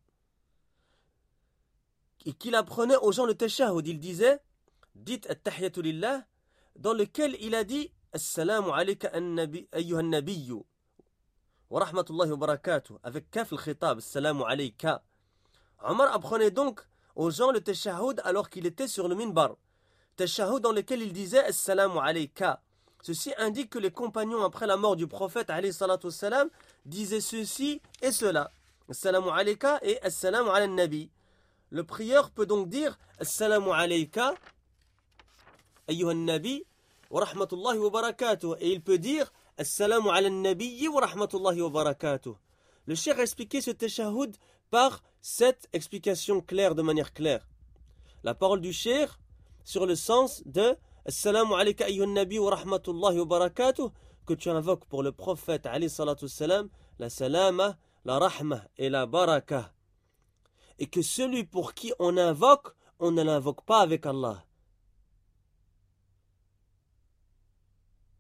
et qu'il apprenait aux gens le tashahhud. Il disait, dites at-tahiyatu lillah, dans lequel il a dit Assalamu alayka ayyuhan nabiyyu wa rahmatullahi wa barakatuh, avec kaf al-khitab, Assalamu alayka. Omar apprenait donc aux gens le tashahhud alors qu'il était sur le minbar, tashahhud dans lequel il disait Assalamu alayka. Ceci indique que les compagnons après la mort du prophète alayhi salatu wassalam disaient ceci et cela, Assalamu alayka et Assalamu ala nabi. Le prieur peut donc dire Assalamu alayka ayyuhan nabi wa rahmatullahi wa barakatuh, et il peut dire Assalamu ala nabi wa rahmatullahi wa barakatuh. Le cheikh a expliqué ce tashahhud par cette explication claire, de manière claire. La parole du cheikh sur le sens de Assalamu alayka ayyuhan nabi wa rahmatullahi wa barakatuh, que tu invoques pour le prophète alayhi salatu wassalam la salama, la rahma et la barakah. Et que celui pour qui on invoque, on ne l'invoque pas avec Allah.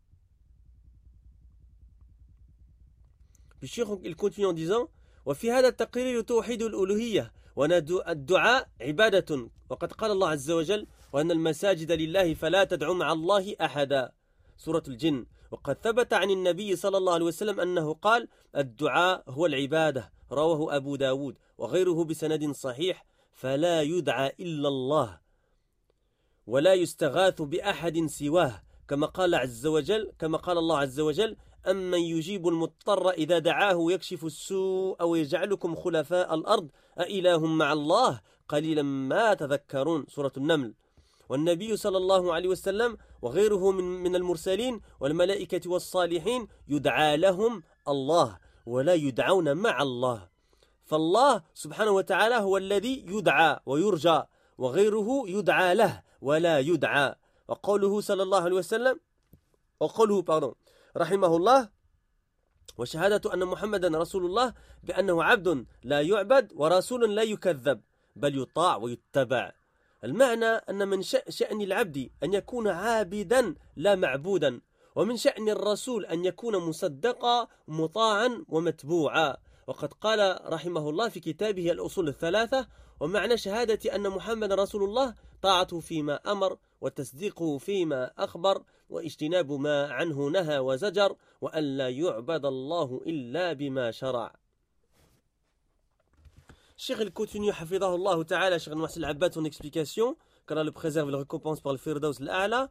Le cheikh il continue en disant وفي هذا التقرير توحيد الألوهية وأن الدعاء عبادة وقد قال الله عز وجل وأن المساجد لله فلا تدعوا مع الله أحدا سورة الجن وقد ثبت عن النبي صلى الله عليه وسلم أنه قال الدعاء هو العبادة رواه أبو داود وغيره بسند صحيح فلا يدعى إلا الله ولا يستغاث بأحد سواه كما قال عز وجل كما قال الله عز وجل أمن يجيب المضطر إذا دعاه ويكشف السوء أو يجعلكم خلفاء الأرض أإله مع الله قليلا ما تذكرون سورة النمل والنبي صلى الله عليه وسلم وغيره من, من المرسلين والملائكة والصالحين يدعى لهم الله ولا يدعون مع الله فالله سبحانه وتعالى هو الذي يدعى ويرجى وغيره يدعى له ولا يدعى وقوله صلى الله عليه وسلم وقوله pardon رحمه الله وشهادة أن محمدا رسول الله بأنه عبد لا يعبد ورسول لا يكذب بل يطاع ويتبع المعنى أن من شأن العبد أن يكون عابدا لا معبودا ومن شأن الرسول أن يكون مصدقا مطاعا ومتبوعا وقد قال رحمه الله في كتابه الأصول الثلاثة ومعنى شهادة أن محمد رسول الله طاعته فيما أمر وتصديقه فيما أخبر واجتناب ما عنه نهى وزجر وأن لا يعبد الله إلا بما شرع. Cheikh il continue حفظه الله تعالى Cheikh Nouass al-Abbad son explication qu'Allah le préserve et le récompense par le Firdaus al-A'la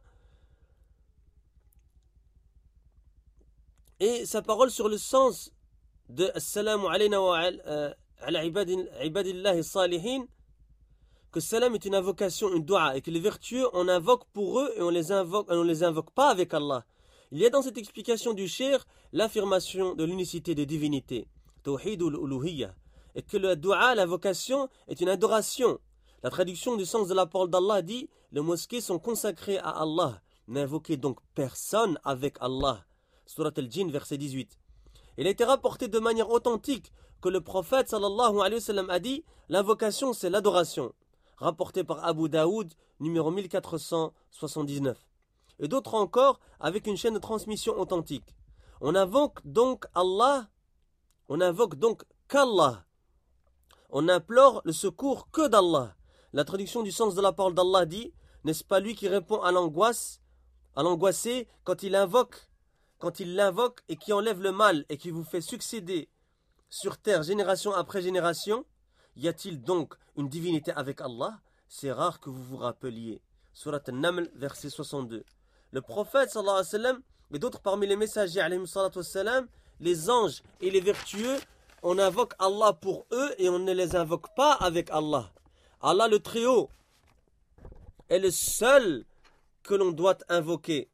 et sa parole sur le sens de Assalamu alayna wa ala ibadillahi salihin que salam est une invocation, une dua et que les vertueux on invoque pour eux et on les invoque, on ne les invoque pas avec Allah. Il y a dans cette explication du Cheikh l'affirmation de l'unicité des divinités, Tawhidul Uluhiyya, et que le dua, l'invocation, est une adoration. La traduction du sens de la parole d'Allah dit les mosquées sont consacrées à Allah, n'invoquez donc personne avec Allah. Surat al-Jinn, verset dix-huit. Il a été rapporté de manière authentique que le prophète sallallahu alayhi wa sallam a dit l'invocation c'est l'adoration. Rapporté par Abu Daoud, numéro mille quatre cent soixante-dix-neuf. Et d'autres encore avec une chaîne de transmission authentique. On invoque donc Allah, on invoque donc qu'Allah. On implore le secours que d'Allah. La traduction du sens de la parole d'Allah dit n'est-ce pas lui qui répond à l'angoisse, à l'angoissé quand il invoque, quand il l'invoque et qui enlève le mal et qui vous fait succéder sur terre génération après génération? Y a-t-il donc une divinité avec Allah? C'est rare que vous vous rappeliez. Surat An-Naml, verset soixante-deux. Le prophète sallallahu alayhi wa sallam et d'autres parmi les messagers alayhi salatu wa sallam, les anges et les vertueux, on invoque Allah pour eux et on ne les invoque pas avec Allah. Allah le Très-Haut est le seul que l'on doit invoquer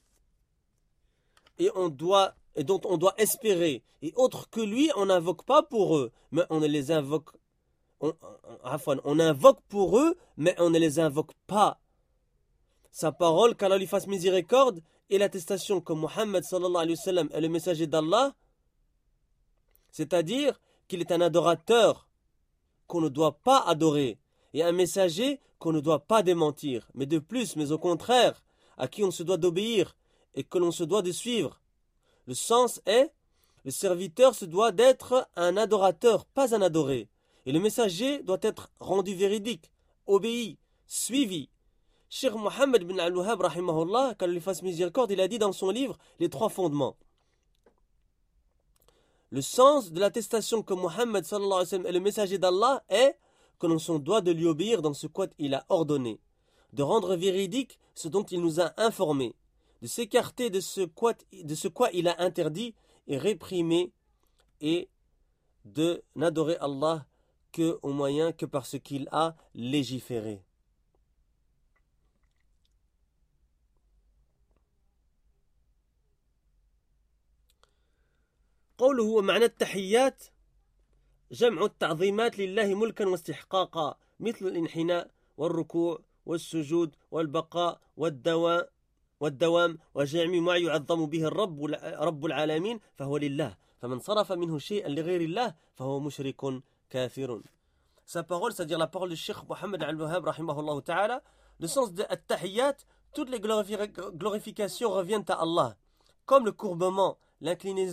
et on doit et dont on doit espérer. Et autres que lui, on n'invoque pas pour eux, mais on ne les invoque. On, on, on invoque pour eux, mais on ne les invoque pas. Sa parole, qu'Allah lui fasse miséricorde, et l'attestation que Muhammad sallallahu alayhi wa sallam est le messager d'Allah, c'est-à-dire qu'il est un adorateur qu'on ne doit pas adorer, et un messager qu'on ne doit pas démentir, mais de plus, mais au contraire, à qui on se doit d'obéir, et que l'on se doit de suivre. Le sens est, le serviteur se doit d'être un adorateur, pas un adoré. Et le messager doit être rendu véridique, obéi, suivi. Cheikh Mohammed bin Al-Wahhab, rahimahullah, qu'Allah lui fasse miséricorde, il a dit dans son livre les trois fondements. Le sens de l'attestation que Mohammed sallallahu alayhi wa sallam est le messager d'Allah est que l'on se doit de lui obéir dans ce qu'il a ordonné, de rendre véridique ce dont il nous a informé, de s'écarter de ce quoi, de ce quoi il a interdit et réprimé, et de n'adorer Allah que au moyen que par ce qu'il a légiféré. قوله ومعنى التحيات جمع التعظيمات لله ملكا واستحقاقا مثل الانحناء والركوع والسجود والبقاء والدوام والدوام وجميع ما يعظم به الرب رب العالمين فهو لله فمن صرف منه شيئا لغير الله فهو مشرك كافر. Sa parole, c'est-à-dire la parole du Cheikh Mohammed Al-Wahhab rahimahullah ta'ala, le sens de at-tahiyyat, toutes les glorifications reviennent à Allah, comme le courbement, l'inclinaison,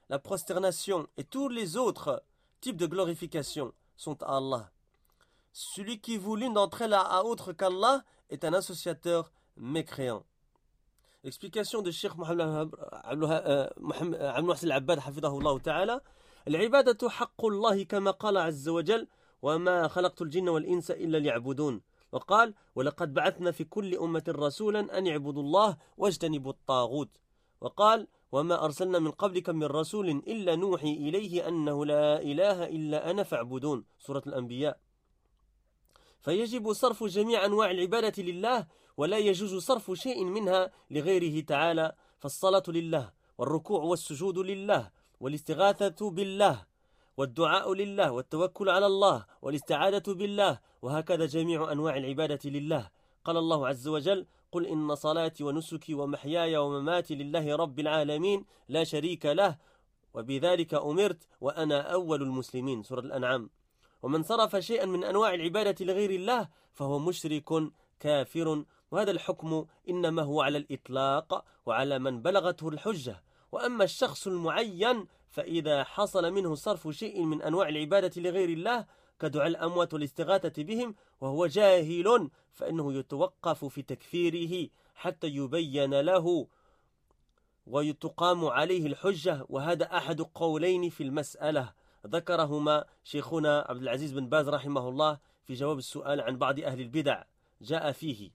la prosternation et tous les autres types de glorification sont à Allah. Celui qui voue l'une d'entre elles à autre qu'Allah est un associateur mécréant. Explication de Cheikh Mohammed Al-Muhsin Al-Abbad حفظه الله تعالى. العبادة حق الله كما قال عز وجل وما خلقت الجن والإنس إلا ليعبدون. وقال ولقد بعثنا في كل أمة رسولا أن يعبدوا الله واجتنبوا الطاغوت. وقال وما أرسلنا من قبلك من رسول إلا نوحي إليه أنه لا إله إلا أنا فاعبدون. سورة الأنبياء. فيجب صرف جميع أنواع العبادة لله ولا يجوز صرف شيء منها لغيره تعالى. فالصلاة لله والركوع والسجود لله والاستغاثة بالله والدعاء لله والتوكل على الله والاستعاذة بالله وهكذا جميع أنواع العبادة لله. قال الله عز وجل قل إن صلاتي ونسكي ومحياي ومماتي لله رب العالمين لا شريك له وبذلك أمرت وأنا أول المسلمين. سورة الأنعام. ومن صرف شيئا من أنواع العبادة لغير الله فهو مشرك كافر. وهذا الحكم إنما هو على الإطلاق وعلى من بلغته الحجة. وأما الشخص المعين فإذا حصل منه صرف شيء من أنواع العبادة لغير الله كدعاء الأموات والاستغاثة بهم وهو جاهل فإنه يتوقف في تكفيره حتى يبين له ويتقام عليه الحجة. وهذا أحد قولين في المسألة ذكرهما شيخنا عبد العزيز بن باز رحمه الله في جواب السؤال عن بعض أهل البدع جاء فيه.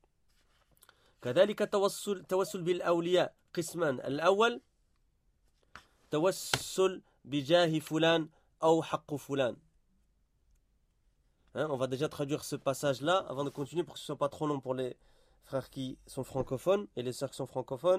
كذلك توسل, توسل بالأولياء قسمان. الأول توسل بجاه فلان أو حق فلان. Hein, on va déjà traduire ce passage-là avant de continuer pour que ce ne soit pas trop long pour les frères qui sont francophones et les sœurs qui sont francophones.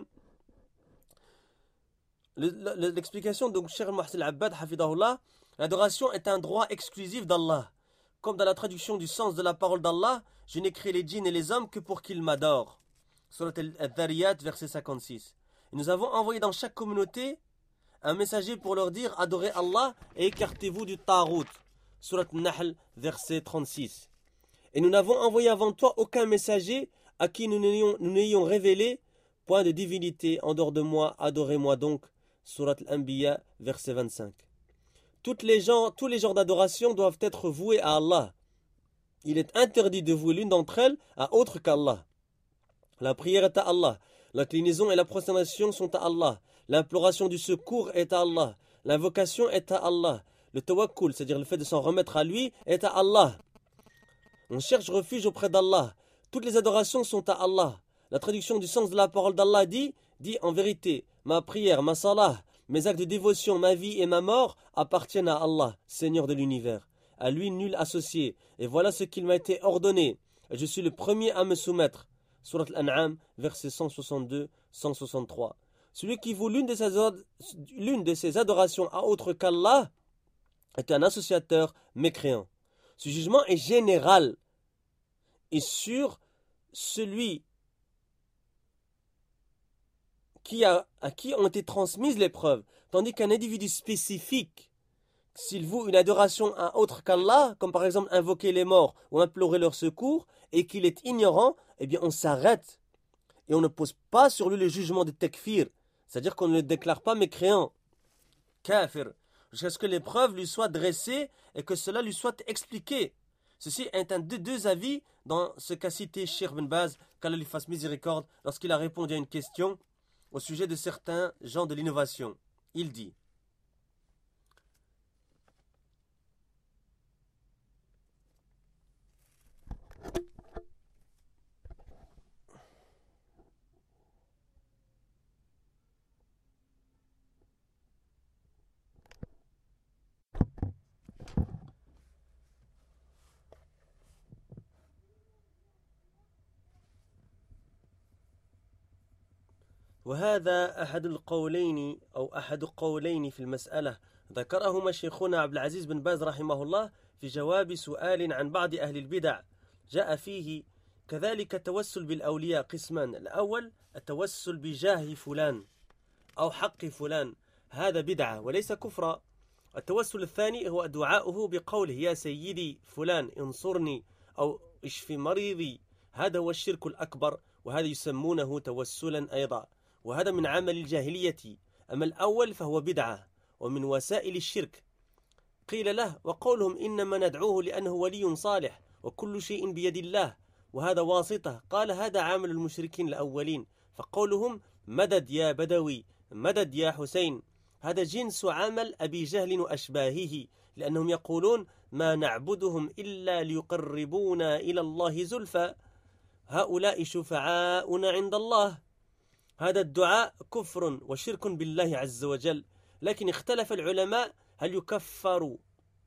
L'explication de Cheikh Al-Muhsin Al-Abbad, hafidahullah, l'adoration est un droit exclusif d'Allah. Comme dans la traduction du sens de la parole d'Allah, je n'ai créé les djinns et les hommes que pour qu'ils m'adorent. Surat Al-Dhariyat, verset cinquante-six. Et nous avons envoyé dans chaque communauté un messager pour leur dire adorez Allah et écartez-vous du Tarout. Surat Al-Nahl, verset trente-six. Et nous n'avons envoyé avant toi aucun messager à qui nous n'ayons révélé point de divinité en dehors de moi, adorez-moi donc. Surat Al-Anbiya, verset vingt-cinq. Toutes les gens, tous les genres d'adoration doivent être voués à Allah. Il est interdit de vouer l'une d'entre elles à autre qu'Allah. La prière est à Allah. L'inclinaison et la prosternation sont à Allah. L'imploration du secours est à Allah. L'invocation est à Allah. Le tawakkul, c'est-à-dire le fait de s'en remettre à lui, est à Allah. On cherche refuge auprès d'Allah. Toutes les adorations sont à Allah. La traduction du sens de la parole d'Allah dit, dit en vérité, ma prière, ma salah, mes actes de dévotion, ma vie et ma mort appartiennent à Allah, Seigneur de l'univers. À lui nul associé. Et voilà ce qu'il m'a été ordonné. Et je suis le premier à me soumettre. Surat Al-An'am, versets cent soixante-deux à cent soixante-trois. Celui qui voue l'une de ses, l'une de ses adorations à autre qu'Allah est un associateur mécréant. Ce jugement est général et sur celui qui a, à qui ont été transmises les preuves, tandis qu'un individu spécifique, s'il voue une adoration à autre qu'Allah, comme par exemple invoquer les morts ou implorer leur secours, et qu'il est ignorant, eh bien on s'arrête et on ne pose pas sur lui le jugement de takfir, c'est-à-dire qu'on ne le déclare pas mécréant, kafir, jusqu'à ce que les preuves lui soient dressées et que cela lui soit expliqué. Ceci est un de deux avis dans ce qu'a cité Cheikh Ben Baz, qu'Allah lui fasse miséricorde, lorsqu'il a répondu à une question au sujet de certains gens de l'innovation. Il dit وهذا أحد القولين أو أحد قولين في المسألة ذكرهما شيخنا عبد العزيز بن باز رحمه الله في جواب سؤال عن بعض أهل البدع جاء فيه كذلك التوسل بالأولياء قسمان. الأول التوسل بجاه فلان أو حق فلان، هذا بدعة وليس كفرا. التوسل الثاني هو دعاؤه بقوله يا سيدي فلان انصرني أو اشفي مريضي، هذا هو الشرك الأكبر، وهذا يسمونه توسلا أيضا، وهذا من عمل الجاهلية أما الأول فهو بدعة ومن وسائل الشرك. قيل له: وقولهم إنما ندعوه لأنه ولي صالح وكل شيء بيد الله وهذا واسطة. قال: هذا عمل المشركين الأولين، فقولهم مدد يا بدوي، مدد يا حسين، هذا جنس عمل أبي جهل وأشباهه، لأنهم يقولون ما نعبدهم إلا ليقربونا إلى الله زلفى، هؤلاء شفعاؤنا عند الله. هذا الدعاء كفر وشرك بالله عز وجل. لكن اختلف العلماء هل يكفر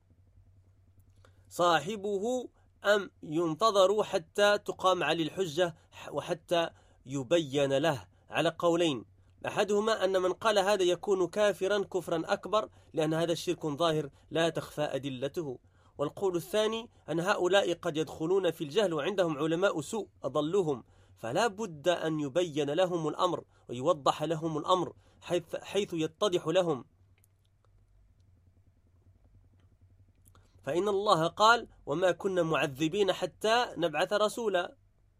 صاحبه أم ينتظر حتى تقام عليه الحجة وحتى يبين له، على قولين. أحدهما أن من قال هذا يكون كافرا كفرا أكبر لأن هذا الشرك ظاهر لا تخفى أدلته، والقول الثاني أن هؤلاء قد يدخلون في الجهل وعندهم علماء سوء أضلهم، فلا بد أن يبين لهم الأمر ويوضح لهم الأمر حيث, حيث يتضح لهم. فإن الله قال: وما كنا معذبين حتى نبعث رسولا،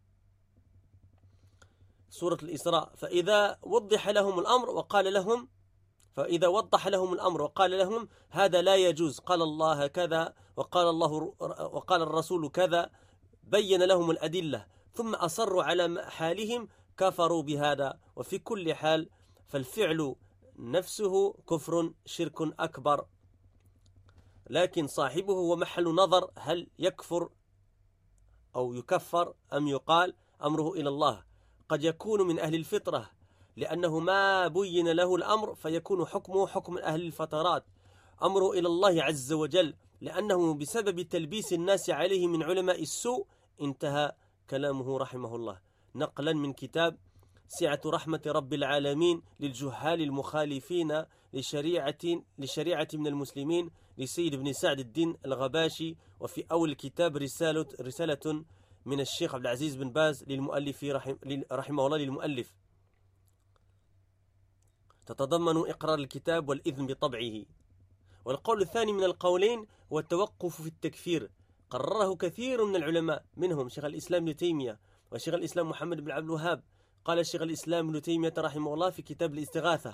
سورة الإسراء. فإذا وضح لهم الأمر وقال لهم فإذا وضح لهم الأمر وقال لهم هذا لا يجوز، قال الله كذا وقال الله وقال الرسول كذا، بين لهم الأدلة ثم أصروا على حالهم، كفروا بهذا. وفي كل حال فالفعل نفسه كفر شرك أكبر، لكن صاحبه هو محل نظر، هل يكفر أو يكفر أم يقال أمره إلى الله. قد يكون من أهل الفطرة لأنه ما بين له الأمر فيكون حكمه حكم أهل الفترات، أمره إلى الله عز وجل لأنه بسبب تلبيس الناس عليه من علماء السوء. انتهى كلامه رحمه الله، نقلا من كتاب سعة رحمة رب العالمين للجهال المخالفين لشريعة, لشريعة من المسلمين لسيد بن سعد الدين الغباشي. وفي أول الكتاب رسالة, رسالة من الشيخ عبد العزيز بن باز للمؤلف رحم رحمه الله للمؤلف، تتضمن إقرار الكتاب والإذن بطبعه. والقول الثاني من القولين هو التوقف في التكفير، قرره كثير من العلماء منهم شيخ الإسلام ابن تيمية وشيخ الإسلام محمد بن عبد الوهاب. قال الشيخ الإسلام ابن تيمية رحمه الله في كتاب الاستغاثة: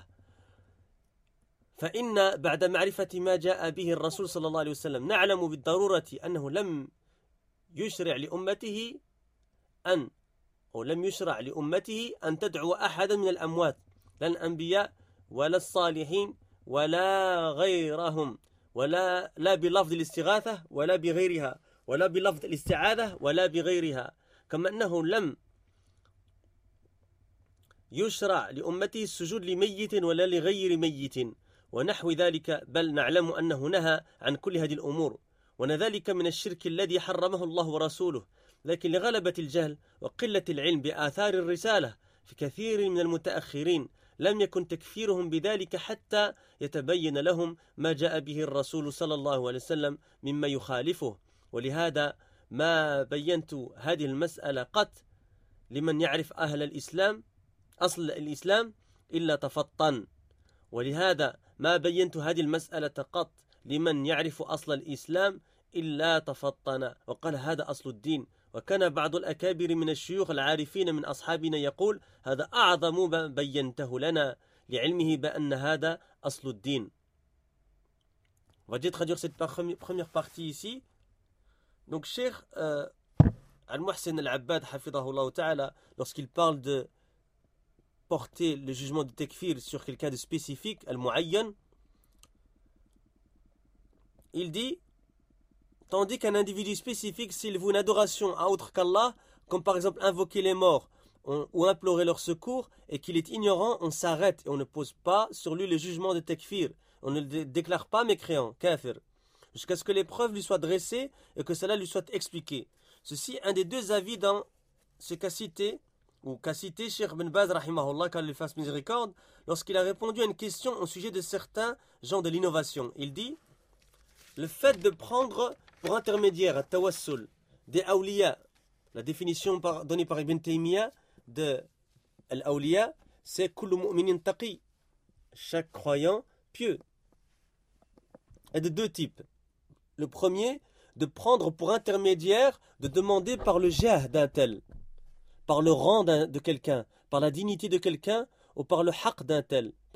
فإن بعد معرفة ما جاء به الرسول صلى الله عليه وسلم نعلم بالضرورة أنه لم يشرع لأمته أن أو لم يشرع لأمته أن تدعو أحدا من الأموات، لا الأنبياء ولا الصالحين ولا غيرهم، ولا لا بلفظ الاستغاثة ولا بغيرها، ولا بلفظ الاستعاذة ولا بغيرها. كما أنه لم يشرع لأمته السجود لميت ولا لغير ميت ونحو ذلك، بل نعلم أنه نهى عن كل هذه الأمور، وذلك من الشرك الذي حرمه الله ورسوله. لكن لغلبة الجهل وقلة العلم بآثار الرسالة في كثير من المتأخرين لم يكن تكفيرهم بذلك حتى يتبين لهم ما جاء به الرسول صلى الله عليه وسلم مما يخالفه. ولهذا ما بينت هذه المسألة قط لمن يعرف أهل الإسلام أصل الإسلام إلا تفطن، ولهذا ما بينت هذه المسألة قط لمن يعرف أصل الإسلام إلا تفطن وقال هذا أصل الدين. وكان بعض الأكابر من الشيوخ العارفين من أصحابنا يقول هذا أعظم ما بينته لنا لعلمه بأن هذا أصل الدين. On va traduire cette première partie ici. Donc Cheikh euh, Al-Muhsin Al-Abbad hafidahullah ta'ala, lorsqu'il parle de porter le jugement de tekfir sur quelqu'un de spécifique, Al-Mu'ayyan, il dit tandis qu'un individu spécifique s'il voue une adoration à autre qu'Allah, comme par exemple invoquer les morts on, ou implorer leur secours, et qu'il est ignorant, on s'arrête et on ne pose pas sur lui le jugement de tekfir, on ne le déclare pas mécréant, kafir, jusqu'à ce que les preuves lui soient dressées et que cela lui soit expliqué. Ceci un des deux avis dans ce qu'a cité ou qu'a cité Cheikh Ben Baz rahimahullah, qu'Allah lui fasse miséricorde, lorsqu'il a répondu à une question au sujet de certains gens de l'innovation. Il dit le fait de prendre pour intermédiaire, tawassul, des awliya, la définition par, donnée par Ibn Taymiyyah de al-awliya, c'est kullu mu'minin taqi, chaque croyant pieux. Et de deux types. Le premier, de prendre pour intermédiaire, de demander par le jah d'un tel, par le rang de quelqu'un, par la dignité de quelqu'un, ou par le haq d'un tel,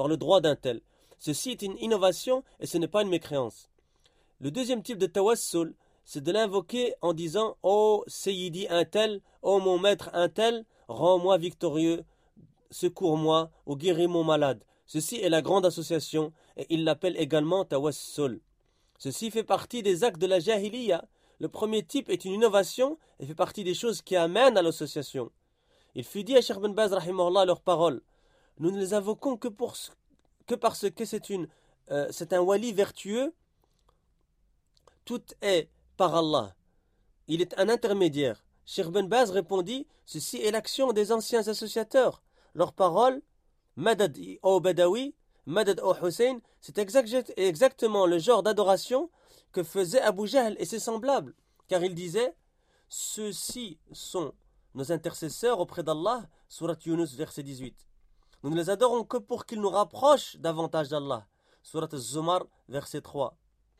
par le droit d'un tel. Ceci est une innovation et ce n'est pas une mécréance. Le deuxième type de tawassul, c'est de l'invoquer en disant « Oh Sayyidi un tel, oh mon maître un tel, rends-moi victorieux, secours-moi ou guéris mon malade. » Ceci est la grande association et il l'appelle également tawassul. Ceci fait partie des actes de la jahiliya. Le premier type est une innovation et fait partie des choses qui amènent à l'association. Il fut dit à Cheikh Ben Baz rahimahullah leurs paroles. Nous ne les invoquons que, pour, que parce que c'est, une, euh, c'est un wali vertueux. Tout est par Allah. Il est un intermédiaire. Cheikh Ben Baz répondit, ceci est l'action des anciens associateurs. Leurs paroles, Madad au Badawi, Madad au Hussein, c'est exact, exactement le genre d'adoration que faisait Abu Jahl et ses semblables. Car il disait, ceux-ci sont nos intercesseurs auprès d'Allah, Surat Yunus, verset dix-huit. Nous ne les adorons que pour qu'ils nous rapprochent davantage d'Allah, Surat Az-Zumar, verset trois.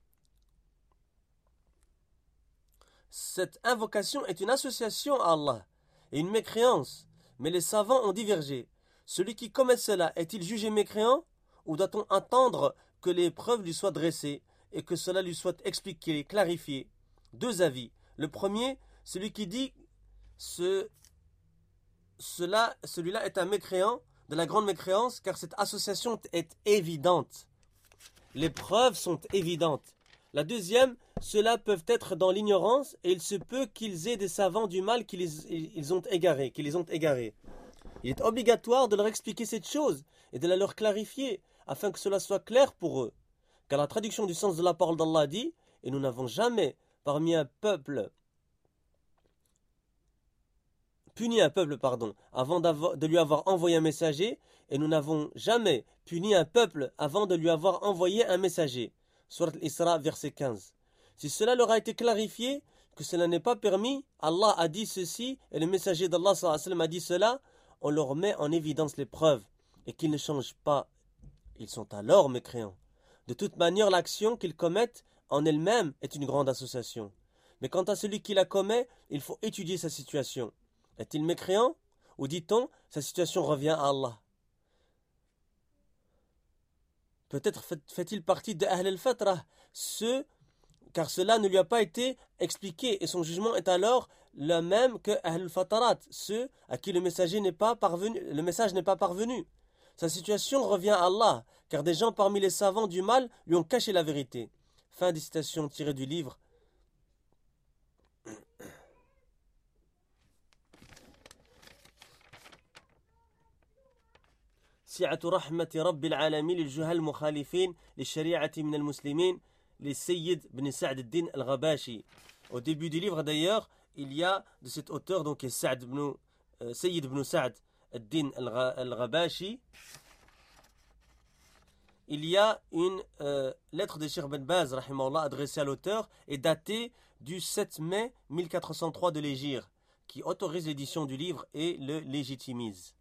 Cette invocation est une association à Allah et une mécréance, mais les savants ont divergé. Celui qui commet cela est-il jugé mécréant ou doit-on attendre que les preuves lui soient dressées et que cela lui soit expliqué, clarifié? Deux avis. Le premier, celui qui dit ce, cela, celui-là est un mécréant, de la grande mécréance, car cette association est évidente. Les preuves sont évidentes. La deuxième, ceux-là peuvent être dans l'ignorance et il se peut qu'ils aient des savants du mal qui les ils ont égarés, qui les ont égarés. Il est obligatoire de leur expliquer cette chose et de la leur clarifier afin que cela soit clair pour eux. Car la traduction du sens de la parole d'Allah dit « Et nous n'avons jamais parmi un peuple puni un peuple, pardon, avant de lui avoir envoyé un messager, et nous n'avons jamais puni un peuple avant de lui avoir envoyé un messager. » Surat Isra, verset quinze. Si cela leur a été clarifié, que cela n'est pas permis, Allah a dit ceci, et le messager d'Allah sallallahu alayhi wa sallam a dit cela, on leur met en évidence les preuves, et qu'ils ne changent pas. Ils sont alors mécréants. De toute manière, l'action qu'ils commettent en elle-même est une grande association. Mais quant à celui qui la commet, il faut étudier sa situation. Est-il mécréant? Ou dit-on, sa situation revient à Allah? Peut-être fait-il partie de Ahl al-Fatrah, ceux, car cela ne lui a pas été expliqué, et son jugement est alors le même que Ahl al-Fatarat, ceux à qui le messager n'est pas parvenu, le message n'est pas parvenu. Sa situation revient à Allah, car des gens parmi les savants du mal lui ont caché la vérité. Fin des citations tirées du livre. سعة رحمة رب العالمين للجهال المخالفين للشريعة من المسلمين للسيد بن سعد الدين الغباشي. Au début du livre d'ailleurs, il y a de cet auteur donc Sa'd ibn euh, Sayyid ibn Sa'd ad-Din al-Ghabashi. Il y a une euh, lettre de Cheikh Ben Baz rahimahullah adressée à l'auteur et datée du sept mai mille quatre cent trois de l'Hégire qui autorise l'édition du livre et le légitimise.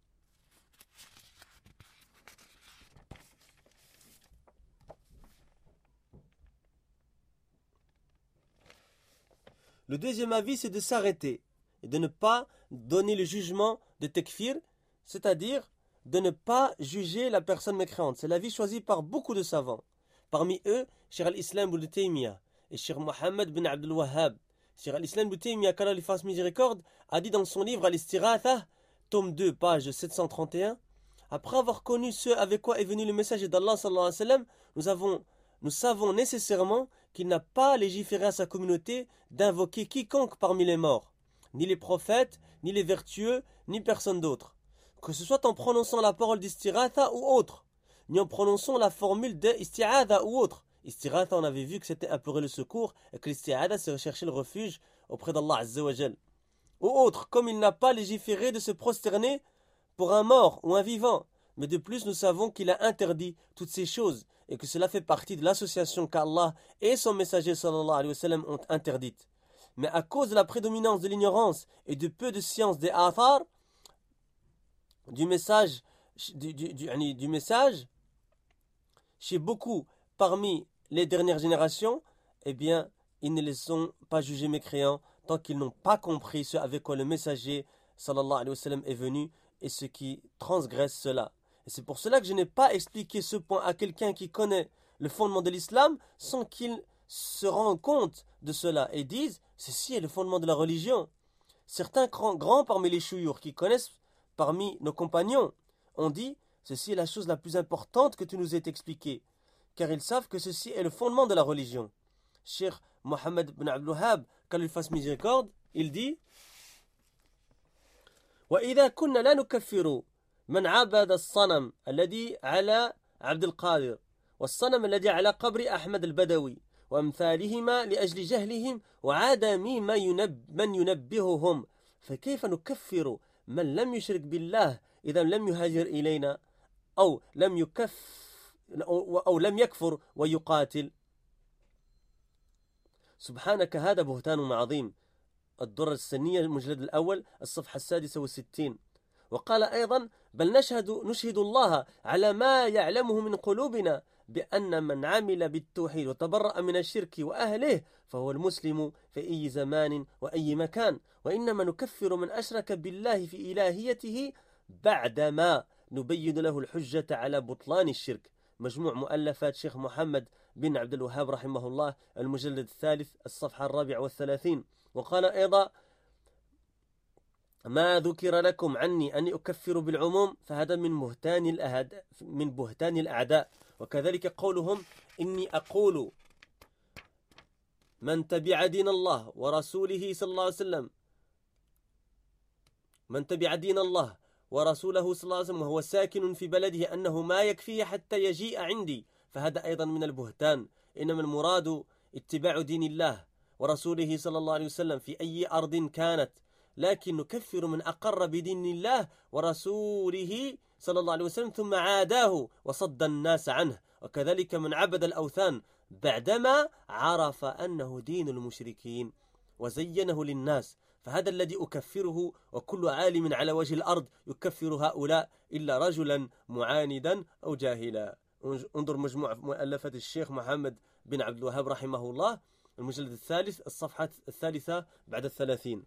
Le deuxième avis, c'est de s'arrêter et de ne pas donner le jugement de tekfir, c'est-à-dire de ne pas juger la personne mécréante. C'est l'avis choisi par beaucoup de savants. Parmi eux, Cheikh al-Islam ibn Taymiyyah et Cheikh Mohammed bin Abdul Wahhab. Cheikh al-Islam ibn Taymiyyah, qu'Allah lui fasse miséricorde, a dit dans son livre Al-Istiratha, tome deux, page sept cent trente et un, après avoir connu ce avec quoi est venu le messager d'Allah sallallahu alayhi wa sallam, nous avons Nous savons nécessairement qu'il n'a pas légiféré à sa communauté d'invoquer quiconque parmi les morts, ni les prophètes, ni les vertueux, ni personne d'autre, que ce soit en prononçant la parole d'istiratha ou autre, ni en prononçant la formule de isti'adha ou autre. Istiratha, on avait vu que c'était implorer le secours, et que l'isti'adha, c'est rechercher le refuge auprès d'Allah Azza wa Jal. Ou autre, comme il n'a pas légiféré de se prosterner pour un mort ou un vivant. Mais de plus, nous savons qu'il a interdit toutes ces choses et que cela fait partie de l'association qu'Allah et son messager sallallahu alayhi wa sallam ont interdite. Mais à cause de la prédominance de l'ignorance et de peu de science des athar, du message, du, du, du, du message, chez beaucoup parmi les dernières générations, eh bien, ils ne les sont pas jugés mécréants tant qu'ils n'ont pas compris ce avec quoi le messager sallallahu alayhi wa sallam est venu et ce qui transgresse cela. Et c'est pour cela que je n'ai pas expliqué ce point à quelqu'un qui connaît le fondement de l'islam sans qu'il se rende compte de cela et dise ceci est le fondement de la religion. Certains grands parmi les chouyours qui connaissent parmi nos compagnons ont dit ceci est la chose la plus importante que tu nous aies expliquée, car ils savent que ceci est le fondement de la religion. Cheikh Mohammed bin Abdul Wahhab, qu'Allah lui fasse miséricorde, il dit وإذا كنا لا نكفر من عبد الصنم الذي على عبد القادر والصنم الذي على قبر أحمد البدوي وأمثالهما لأجل جهلهم وعدم من ينبههم فكيف نكفر من لم يشرك بالله إذا لم يهاجر إلينا أو لم يكف أو لم يكفر ويقاتل. سبحانك هذا بهتان عظيم. الدرة السنية المجلد الأول الصفحة السادسة والستين. وقال أيضا بل نشهد, نشهد الله على ما يعلمه من قلوبنا بأن من عمل بالتوحيد وتبرأ من الشرك وأهله فهو المسلم في أي زمان وأي مكان وإنما نكفر من أشرك بالله في إلهيته بعدما نبين له الحجة على بطلان الشرك. مجموع مؤلفات شيخ محمد بن عبد الوهاب رحمه الله المجلد الثالث الصفحة الرابعة والثلاثين. وقال أيضا ما ذكر لكم عني أني أكفر بالعموم فهذا من بهتان الأهد من بهتان الأعداء. وكذلك قولهم إني أقول من تبع دين الله ورسوله صلى الله عليه وسلم من تبع دين الله ورسوله صلى الله عليه وسلم وهو ساكن في بلده أنه ما يكفيه حتى يجيء عندي فهذا أيضا من البهتان. إنما المراد اتباع دين الله ورسوله صلى الله عليه وسلم في أي أرض كانت لكن نكفر من أقر بدين الله ورسوله صلى الله عليه وسلم ثم عاداه وصد الناس عنه وكذلك من عبد الأوثان بعدما عرف أنه دين المشركين وزينه للناس فهذا الذي أكفره وكل عالم على وجه الأرض يكفر هؤلاء إلا رجلا معاندا أو جاهلا. انظر مجموعة مؤلفات الشيخ محمد بن عبد الوهاب رحمه الله المجلد الثالث الصفحة الثالثة بعد الثلاثين.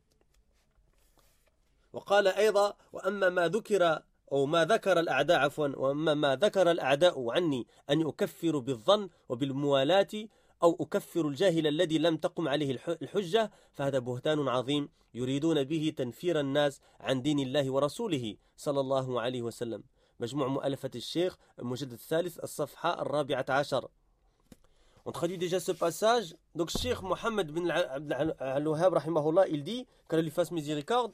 وقال أيضا وأما ما ذكر أو ما ذكر الأعداء عفوا وأما ما ذكر الأعداء عني أن أكفر بالظن وبالموالاة أو أكفر الجاهل الذي لم تقم عليه الحجة فهذا بهتان عظيم يريدون به تنفير الناس عن دين الله ورسوله صلى الله عليه وسلم. مجموع مؤلفة الشيخ المجلد الثالث الصفحة الرابعة عشر. On traduit déjà ce passage. Donc Cheikh Mohammed bin Abdul Wahhab rahimahullah, il dit qu'Allah lui fasse miséricorde.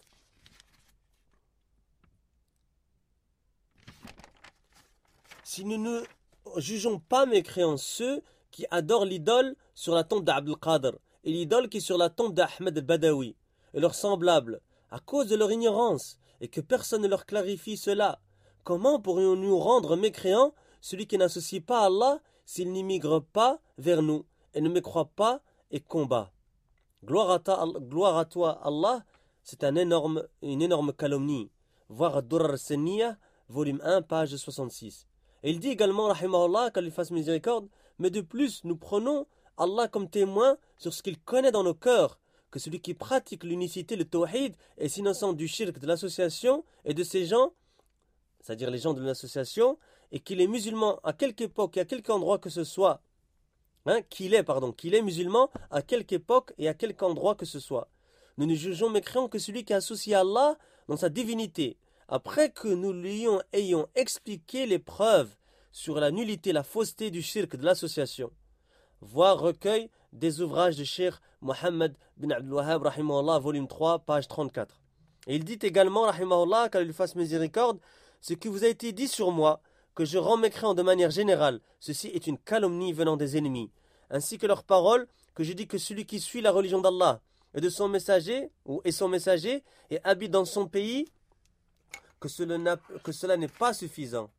Si nous ne jugeons pas mécréants ceux qui adorent l'idole sur la tombe d'Abdul Qadir et l'idole qui est sur la tombe d'Ahmed al-Badawi et leurs semblables à cause de leur ignorance et que personne ne leur clarifie cela, comment pourrions-nous rendre mécréants celui qui n'associe pas à Allah s'il n'immigre pas vers nous et ne me croit pas et combat? Gloire à, ta, gloire à toi Allah, c'est un énorme, une énorme calomnie. Voir Ad-Durar al-Saniyah, volume un, page soixante-six. Et il dit également, rahimahullah, qu'Allah lui fasse miséricorde, mais de plus, nous prenons Allah comme témoin sur ce qu'il connaît dans nos cœurs, que celui qui pratique l'unicité, le tawhid, est innocent du shirk, de l'association et de ces gens, c'est-à-dire les gens de l'association, et qu'il est musulman à quelque époque et à quelque endroit que ce soit, hein, qu'il est, pardon, qu'il est musulman à quelque époque et à quelque endroit que ce soit. Nous ne jugeons mécréant que celui qui associe Allah dans sa divinité, après que nous lui ayons expliqué les preuves sur la nullité, la fausseté du shirk de l'association. Voir recueil des ouvrages de Cheikh Mohammed bin Abdul Wahhab rahimahullah, volume trois, page trente-quatre. Et il dit également, rahimahullah, qu'Allah lui fasse miséricorde, ce qui vous a été dit sur moi, que je rends mécréant de manière générale, ceci est une calomnie venant des ennemis, ainsi que leur parole, que je dis que celui qui suit la religion d'Allah et de son messager, ou est son messager, et habite dans son pays, que cela, que cela n'est pas suffisant,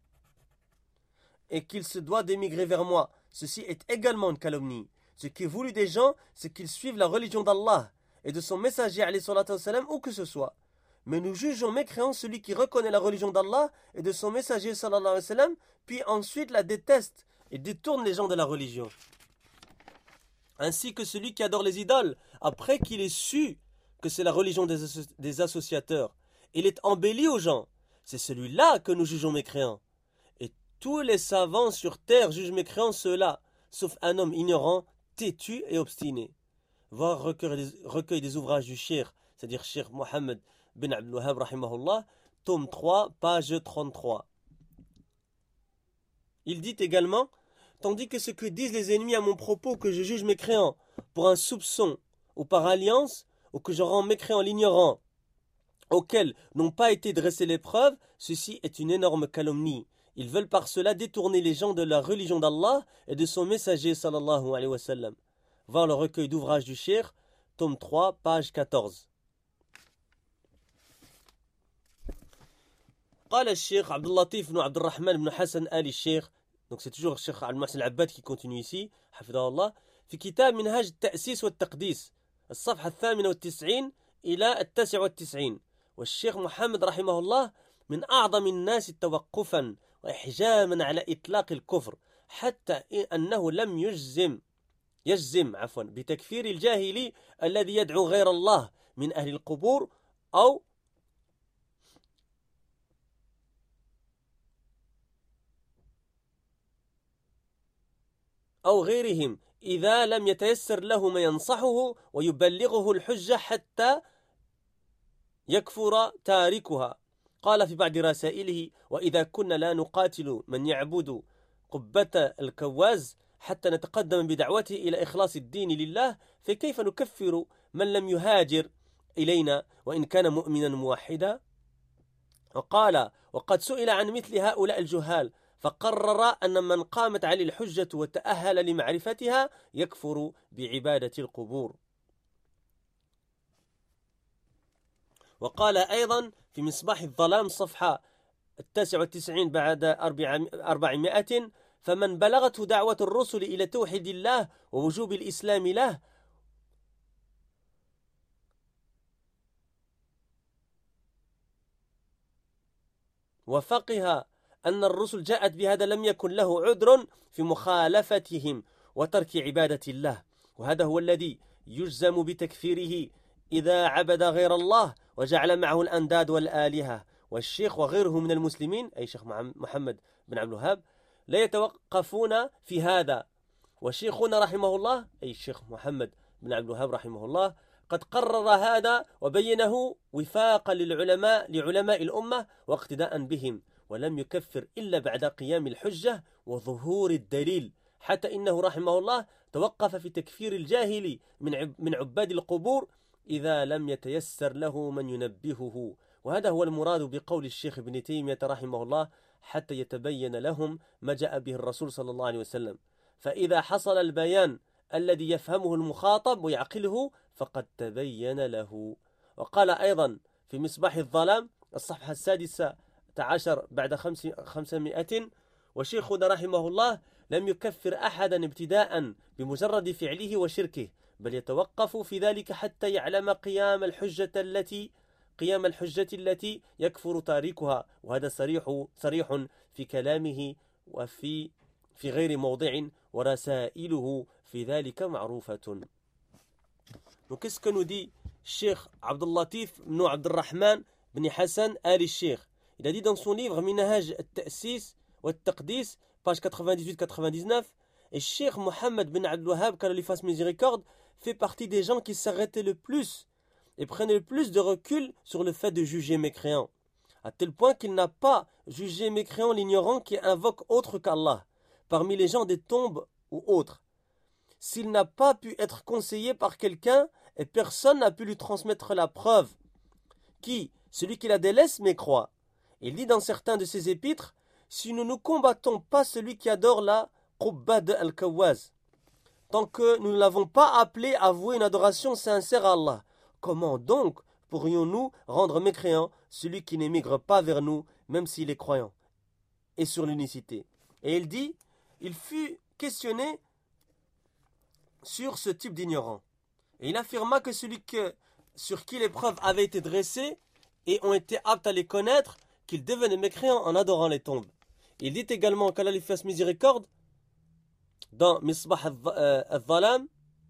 et qu'il se doit d'émigrer vers moi. Ceci est également une calomnie. Ce qui est voulu des gens, c'est qu'ils suivent la religion d'Allah et de son messager, alayhi salatu wassalam, où que ce soit. Mais nous jugeons mécréant celui qui reconnaît la religion d'Allah et de son messager, sallallahu alayhi wa sallam, puis ensuite la déteste et détourne les gens de la religion. Ainsi que celui qui adore les idoles, après qu'il ait su que c'est la religion des, asso- des associateurs. Il est embelli aux gens. C'est celui-là que nous jugeons mécréant. Tous les savants sur terre jugent mécréants ceux-là, sauf un homme ignorant, têtu et obstiné. Voir recueil des, recueil des ouvrages du Cheikh, c'est-à-dire Cheikh Mohammed bin Abdul Wahhab rahimahullah, tome trois, page trente-trois. Il dit également, tandis que ce que disent les ennemis à mon propos que je juge mécréant pour un soupçon ou par alliance, ou que je rends mécréant l'ignorant, auxquels n'ont pas été dressées les preuves, ceci est une énorme calomnie. Ils veulent par cela détourner les gens de la religion d'Allah et de son messager sallallahu alayhi wa sallam. Voir le recueil d'ouvrages du Cheikh, tome trois, page quatorze. قال الشيخ عبد اللطيف بن عبد الرحمن بن حسن آل الشيخ, donc c'est toujours الشيخ عبد المحسن العباد qui continue ici حفظه الله, في كتاب منهاج التأسيس والتقديس الصفحة الثامنة والتسعين إلى التاسع والتسعين. والشيخ محمد رحمه الله من أعظم الناس توقفا وإحجاما على إطلاق الكفر, حتى أنه لم يجزم يجزم عفوا بتكفير الجاهلي الذي يدعو غير الله من أهل القبور أو أو غيرهم إذا لم يتيسر له ما ينصحه ويبلغه الحجة حتى يكفر تاركها. قال في بعض رسائله: وإذا كنا لا نقاتل من يعبد قبة الكواز حتى نتقدم بدعوته إلى إخلاص الدين لله، فكيف نكفر من لم يهاجر إلينا وإن كان مؤمنا موحدا؟ وقال: وقد سئل عن مثل هؤلاء الجهال فقرر أن من قامت عليه الحجة وتأهل لمعرفتها يكفر بعبادة القبور. وقال أيضا في مصباح الظلام صفحة التاسع والتسعين بعد أربعمائة: فمن بلغته دعوة الرسل إلى توحيد الله ووجوب الإسلام له وفقها أن الرسل جاءت بهذا لم يكن له عذر في مخالفتهم وترك عبادة الله، وهذا هو الذي يجزم بتكفيره إذا عبد غير الله وجعل معه الأنداد والآلهة. والشيخ وغيره من المسلمين أي شيخ محمد بن عبد الوهاب لا يتوقفون في هذا، وشيخنا رحمه الله أي الشيخ محمد بن عبد الوهاب رحمه الله قد قرر هذا وبينه وفاقا للعلماء لعلماء الأمة واقتداء بهم، ولم يكفر إلا بعد قيام الحجة وظهور الدليل، حتى إنه رحمه الله توقف في تكفير الجاهل من من عباد القبور إذا لم يتيسر له من ينبهه. وهذا هو المراد بقول الشيخ ابن تيمية رحمه الله: حتى يتبين لهم ما جاء به الرسول صلى الله عليه وسلم، فإذا حصل البيان الذي يفهمه المخاطب ويعقله فقد تبين له. وقال أيضا في مصباح الظلام الصفحة السادسة عشر بعد خمسمائة: وشيخنا رحمه الله لم يكفر أحدا ابتداء بمجرد فعله وشركه، بل يتوقف في ذلك حتى يعلم قيام الحجة التي قيام الحجة التي يكفر تاركها، وهذا صريح صريح في كلامه وفي في غير موضع، ورسائله في ذلك معروفة. Donc qu'est-ce que nous dit Cheikh Abd al-Latif ibn Abd al-Rahman ibn Hassan al-Sheikh? Il a dit dans son livre Minhaj al-Ta'sis wa al-Taqdis, page quatre-vingt-dix-huit quatre-vingt-dix-neuf, et Cheikh Mohammed bin Abdul Wahhab, qu'Allah lui fasse miséricorde, fait partie des gens qui s'arrêtaient le plus et prenaient le plus de recul sur le fait de juger mécréant, à tel point qu'il n'a pas jugé mécréant l'ignorant qui invoque autre qu'Allah, parmi les gens des tombes ou autres, s'il n'a pas pu être conseillé par quelqu'un et personne n'a pu lui transmettre la preuve, qui, celui qui la délaisse, mécroit. Il dit dans certains de ses épîtres: si nous ne combattons pas celui qui adore la Qubba de Al-Kawaz, tant que nous ne l'avons pas appelé à vouer une adoration sincère à Allah, comment donc pourrions-nous rendre mécréant celui qui n'émigre pas vers nous, même s'il est croyant, et sur l'unicité? Et il dit, il fut questionné sur ce type d'ignorant. Et il affirma que celui que, sur qui les preuves avaient été dressées et ont été aptes à les connaître, qu'il devenait mécréant en adorant les tombes. Il dit également qu'Allah lui fasse miséricorde dans Misbah al-Dhalam,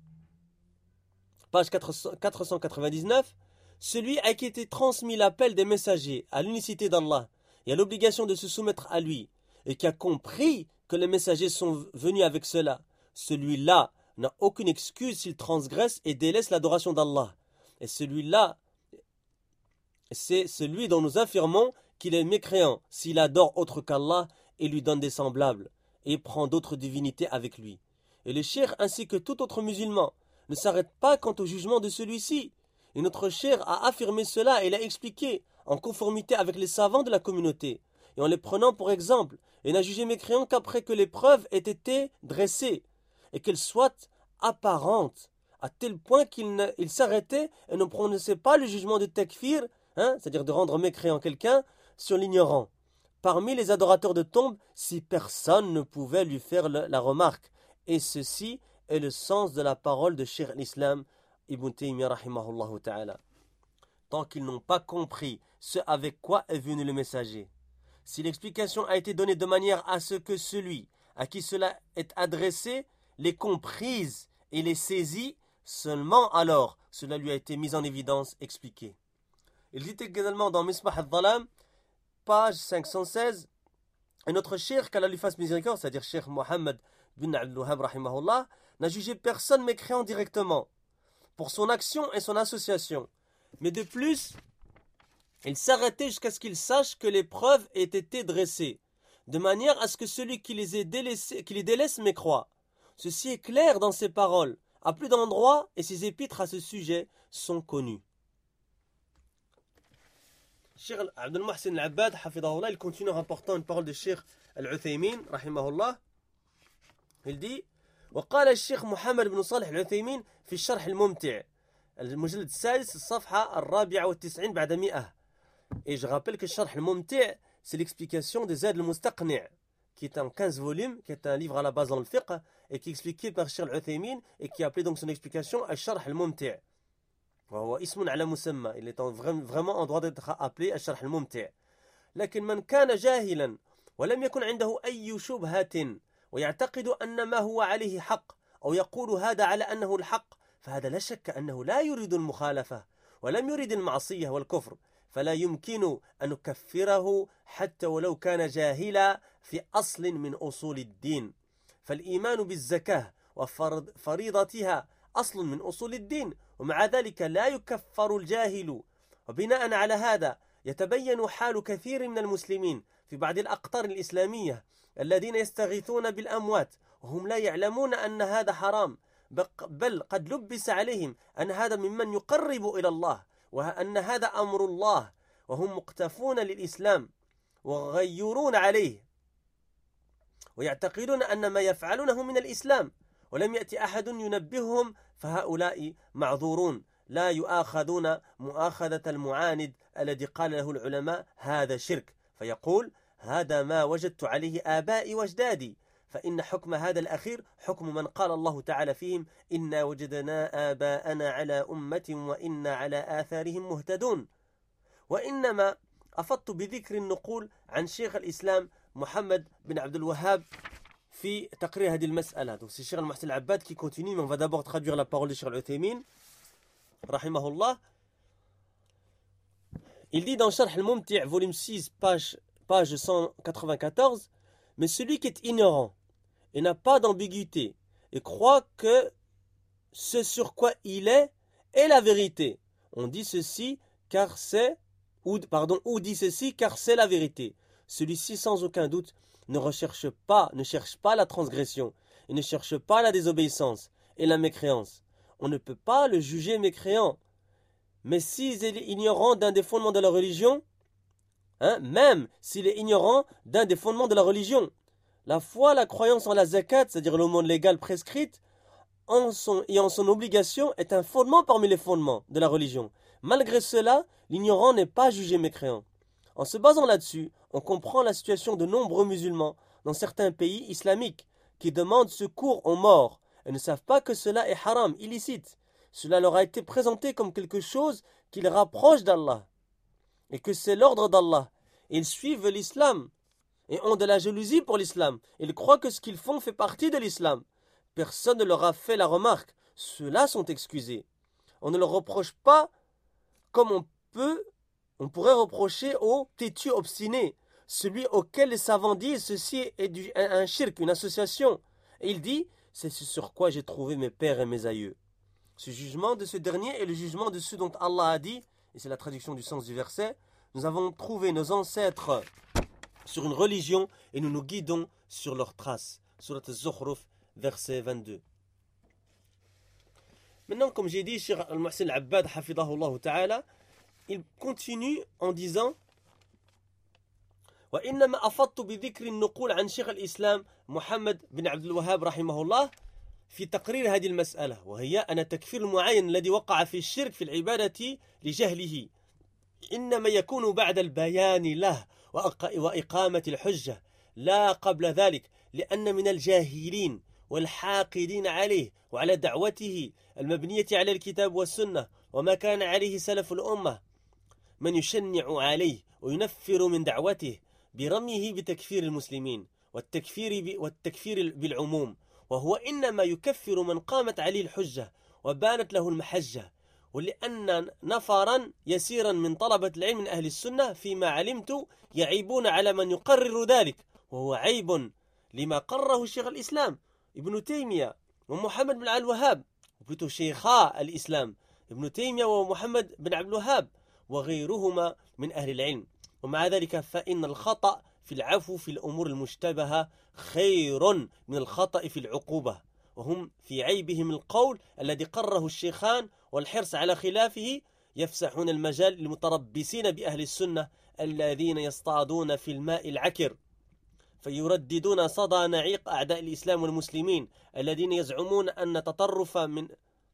page quatre cent quatre-vingt-dix-neuf, celui à qui était transmis l'appel des messagers à l'unicité d'Allah et à l'obligation de se soumettre à lui, et qui a compris que les messagers sont venus avec cela, celui-là n'a aucune excuse s'il transgresse et délaisse l'adoration d'Allah. Et celui-là, c'est celui dont nous affirmons qu'il est mécréant s'il adore autre qu'Allah et lui donne des semblables et prend d'autres divinités avec lui. Et le cheikh ainsi que tout autre musulman ne s'arrête pas quant au jugement de celui-ci. Et notre cheikh a affirmé cela et l'a expliqué en conformité avec les savants de la communauté et en les prenant pour exemple, et n'a jugé mécréant qu'après que les preuves aient été dressées et qu'elles soient apparentes, à tel point qu'il il s'arrêtait et ne prononçait pas le jugement de takfir, hein, c'est-à-dire de rendre mécréant quelqu'un, sur l'ignorant. Parmi les adorateurs de tombes, si personne ne pouvait lui faire le, la remarque. Et ceci est le sens de la parole de Cheikh l'Islam Ibn Taymiyyah rahimahullah ta'ala. Tant qu'ils n'ont pas compris ce avec quoi est venu le messager. Si l'explication a été donnée de manière à ce que celui à qui cela est adressé les comprise et les saisit, seulement alors cela lui a été mis en évidence, expliqué. Il dit également dans Misbah al-Dhalam, page cinq cent seize, et notre cheikh, qu'Allah lui fasse miséricorde, c'est-à-dire cheikh Mohammed bin Abdul Wahhab rahimahullah, n'a jugé personne mécréant directement pour son action et son association. Mais de plus, il s'arrêtait jusqu'à ce qu'il sache que les preuves aient été dressées, de manière à ce que celui qui les, ait délaissés, qui les délaisse mécroit. Ceci est clair dans ses paroles, à plus d'endroits, et ses épîtres à ce sujet sont connus. Cheikh Abdel Mohsen Al-Abbad, hafidahullah, il continue en rapportant une parole de Cheikh Al-Uthaymin, rahimahullah. Il dit وقال الشيخ محمد بن صالح العثيمين في الشرح الممتع المجلد السادس الصفحة الرابعة والتسعين بعد مئة. Et je rappelle que Sharh al-Mumti' c'est l'explication de Zad al-Mustaqni' qui est en quinze volumes, qui est un livre à la base dans le fiqh et qui est expliqué par Cheikh Al-Uthaymin et qui a appelé donc son explication à Sharh al-Mumti'. وهو اسم على مسمى, il est vraiment en droit d'être appelé الشرح الممتع. لكن من كان جاهلا ولم يكن عنده أي شبهة ويعتقد أن ما هو عليه حق أو يقول هذا على أنه الحق فهذا لا شك أنه لا يريد المخالفة ولم يريد المعصية والكفر فلا يمكن أن نكفره حتى ولو كان جاهلا في أصل من أصول الدين. فالإيمان بالزكاة وفريضتها أصل من أصول الدين ومع ذلك لا يكفر الجاهل. وبناء على هذا يتبين حال كثير من المسلمين في بعض الأقطار الإسلامية الذين يستغيثون بالأموات وهم لا يعلمون أن هذا حرام بل قد لبس عليهم أن هذا ممن يقرب إلى الله وأن هذا أمر الله وهم مقتفون للإسلام وغيرون عليه ويعتقدون أن ما يفعلونه من الإسلام ولم يأتي أحد ينبههم فهؤلاء معذورون لا يؤاخذون مؤاخذة المعاند الذي قال له العلماء هذا شرك فيقول هذا ما وجدت عليه آبائي واجدادي فإن حكم هذا الأخير حكم من قال الله تعالى فيهم إنا وجدنا آباءنا على أمة وإنا على آثارهم مهتدون. وإنما أفضت بذكر النقول عن شيخ الإسلام محمد بن عبد الوهاب في تقرير هذه المسألة. Donc c'est Cheikh Al-Mohsen Al-Abbad qui continue, mais on va d'abord traduire la parole de Cheikh Al-Uthaymin rahimahullah. Il dit dans Sharh Al-Mumti' volume six page page cent quatre-vingt-quatorze, mais celui qui est ignorant et n'a pas d'ambiguïté et croit que ce sur quoi il est est la vérité, on dit ceci car c'est ou pardon ou dit ceci car c'est la vérité. Celui-ci sans aucun doute ne recherche pas, ne cherche pas la transgression et ne cherche pas la désobéissance et la mécréance. On ne peut pas le juger mécréant, mais s'il est ignorant d'un des fondements de la religion, hein, même s'il est ignorant d'un des fondements de la religion, la foi, la croyance en la zakat, c'est-à-dire l'aumône légale prescrite, en son, et en son obligation est un fondement parmi les fondements de la religion. Malgré cela, l'ignorant n'est pas jugé mécréant. En se basant là-dessus, on comprend la situation de nombreux musulmans dans certains pays islamiques qui demandent secours aux morts et ne savent pas que cela est haram, illicite. Cela leur a été présenté comme quelque chose qui les rapproche d'Allah et que c'est l'ordre d'Allah. Ils suivent l'islam et ont de la jalousie pour l'islam. Ils croient que ce qu'ils font fait partie de l'islam. Personne ne leur a fait la remarque. Ceux-là sont excusés. On ne leur reproche pas comme on peut, on pourrait reprocher aux têtus obstinés celui auquel les savants disent ceci est du, un, un shirk, une association. Et il dit, c'est ce sur quoi j'ai trouvé mes pères et mes aïeux. Ce jugement de ce dernier est le jugement de ceux dont Allah a dit, et c'est la traduction du sens du verset, nous avons trouvé nos ancêtres sur une religion et nous nous guidons sur leurs traces. Surat al-Zukhruf, verset vingt-deux. Maintenant, comme j'ai dit, Cheikh Al-Muhsin Al-Abbad, hafidahullah ta'ala, il continue en disant وإنما أفضت بذكر النقول عن شيخ الإسلام محمد بن عبد الوهاب رحمه الله في تقرير هذه المسألة وهي أن تكفير المعين الذي وقع في الشرك في العبادة لجهله إنما يكون بعد البيان له وإقامة الحجة لا قبل ذلك لأن من الجاهلين والحاقدين عليه وعلى دعوته المبنية على الكتاب والسنة وما كان عليه سلف الأمة من يشنع عليه وينفر من دعوته برميه بتكفير المسلمين والتكفير والتكفير بالعموم وهو إنما يكفر من قامت عليه الحجة وبانت له المحجة ولأن نفرا يسيرا من طلبة العلم من أهل السنة فيما علمت يعيبون على من يقرر ذلك وهو عيب لما قرره الشيخ الإسلام ابن تيمية ومحمد بن عبد الوهاب وبيتو شيخا الإسلام ابن تيمية ومحمد بن عبد الوهاب وغيرهما من أهل العلم ومع ذلك فإن الخطأ في العفو في الأمور المشتبهة خير من الخطأ في العقوبة وهم في عيبهم القول الذي قرره الشيخان والحرص على خلافه يفسحون المجال للمتربصين بأهل السنة الذين يصطادون في الماء العكر فيرددون صدى نعيق أعداء الإسلام والمسلمين الذين يزعمون أن تطرف من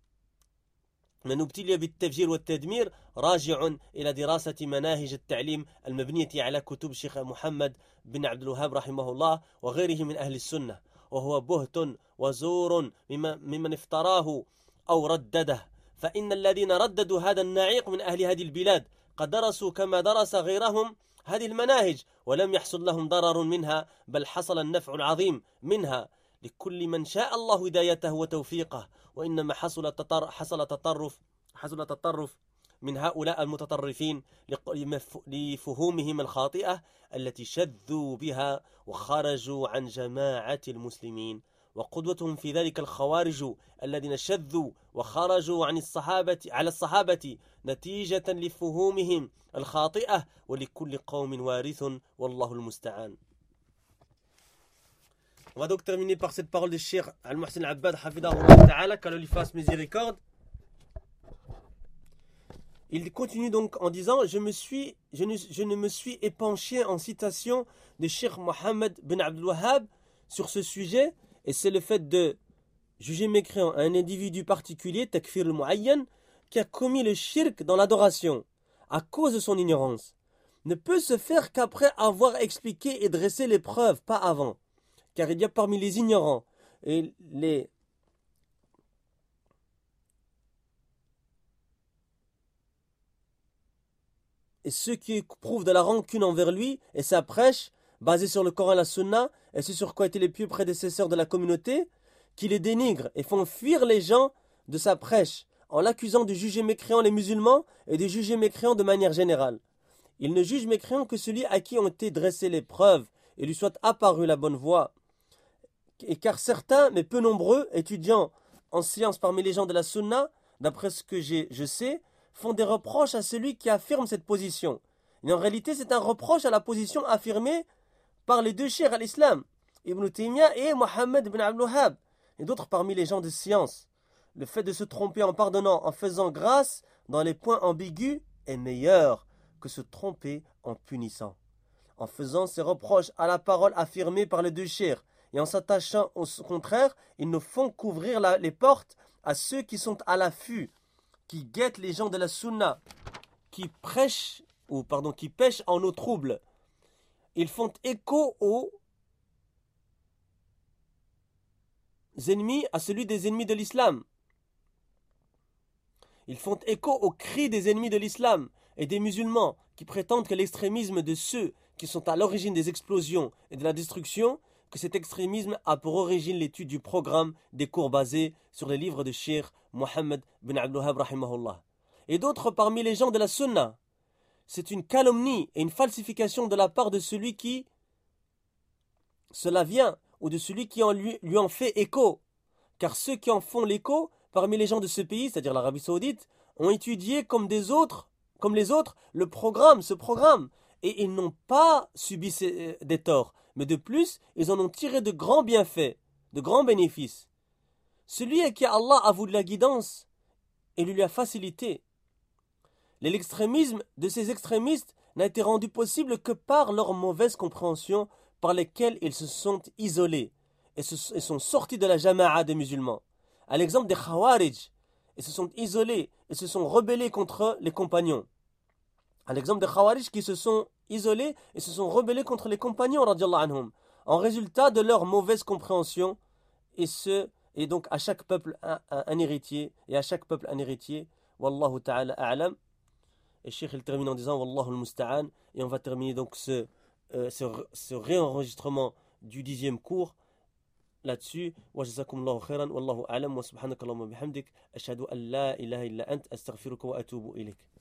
من ابتلي بالتفجير والتدمير راجع إلى دراسة مناهج التعليم المبنية على كتب الشيخ محمد بن عبد الوهاب رحمه الله وغيره من أهل السنة وهو بهت وزور ممن افتراه أو ردده فإن الذين رددوا هذا النعيق من أهل هذه البلاد قد درسوا كما درس غيرهم هذه المناهج ولم يحصل لهم ضرر منها بل حصل النفع العظيم منها لكل من شاء الله هدايته وتوفيقه وإنما حصل تطر حصل تطرف حصل تطرف من هؤلاء المتطرفين لفهومهم الخاطئة التي شذوا بها وخرجوا عن جماعة المسلمين وقدوتهم في ذلك الخوارج الذين شذوا وخرجوا عن الصحابة على الصحابة نتيجة لفهومهم الخاطئة ولكل قوم وارث والله المستعان. On va donc terminer par cette parole de Cheikh Al-Muhsin Al-Abbad hafidahullah ta'ala, qu'Allah lui fasse miséricorde. Il continue donc en disant je, me suis, je, ne, je ne me suis épanché en citation de Cheikh Mohammed bin Abdul Wahhab sur ce sujet, et c'est le fait de juger mécréant un individu particulier, takfir al-mu'ayyan, qui a commis le shirk dans l'adoration à cause de son ignorance, ne peut se faire qu'après avoir expliqué et dressé les preuves, pas avant. Car il y a parmi les ignorants et les et ceux qui prouvent de la rancune envers lui et sa prêche basée sur le Coran et la Sunna et ce sur quoi étaient les pieux prédécesseurs de la communauté, qui les dénigrent et font fuir les gens de sa prêche en l'accusant de juger mécréants les musulmans et de juger mécréants de manière générale. Il ne juge mécréant que celui à qui ont été dressées les preuves et lui soit apparue la bonne voie. Et car certains, mais peu nombreux, étudiants en sciences parmi les gens de la Sunna, d'après ce que j'ai, je sais, font des reproches à celui qui affirme cette position. Et en réalité, c'est un reproche à la position affirmée par les deux cheikhs à l'islam, Ibn Taymiyyah et Mohammed bin Abdul Wahhab, et d'autres parmi les gens de science. Le fait de se tromper en pardonnant, en faisant grâce dans les points ambigus, est meilleur que se tromper en punissant. En faisant ces reproches à la parole affirmée par les deux cheikhs, et en s'attachant au contraire, ils nous font couvrir la, les portes à ceux qui sont à l'affût, qui guettent les gens de la sunna, qui prêchent, ou pardon, qui pêchent en eau trouble. Ils font écho aux ennemis, à celui des ennemis de l'islam. Ils font écho aux cris des ennemis de l'islam et des musulmans qui prétendent que l'extrémisme de ceux qui sont à l'origine des explosions et de la destruction, que cet extrémisme a pour origine l'étude du programme des cours basés sur les livres de Cheikh Mohammed bin Abdul Wahhab rahimahullah. Et d'autres parmi les gens de la Sunna c'est une calomnie et une falsification de la part de celui qui cela vient, ou de celui qui en lui, lui en fait écho. Car ceux qui en font l'écho, parmi les gens de ce pays, c'est-à-dire l'Arabie Saoudite, ont étudié comme des autres, comme les autres, le programme, ce programme. Et ils n'ont pas subi ces, des torts. Mais de plus, ils en ont tiré de grands bienfaits, de grands bénéfices. Celui à qui Allah a voulu la guidance et lui a facilité. L'extrémisme de ces extrémistes n'a été rendu possible que par leur mauvaise compréhension par lesquelles ils se sont isolés et, se, et sont sortis de la jama'a des musulmans. À l'exemple des Khawarij, ils se sont isolés et se sont rebellés contre les compagnons. À l'exemple des Khawarij qui se sont isolés et se sont rebellés contre les compagnons radiallahu anhum, en résultat de leur mauvaise compréhension. Et, ce, et donc à chaque peuple un, un, un héritier, et à chaque peuple un héritier. Wallahu ta'ala a'lam. Et Cheikh il termine en disant Wallahu al-musta'an. Et on va terminer donc ce, euh, ce, ce réenregistrement du dixième cours là-dessus. Wa jazakumullahu khairan. Wallahu a'lam. Wa subhanakallahumma bihamdik. Ashhadu an la ilaha illa ant. Astaghfiruka wa atubu ilayk.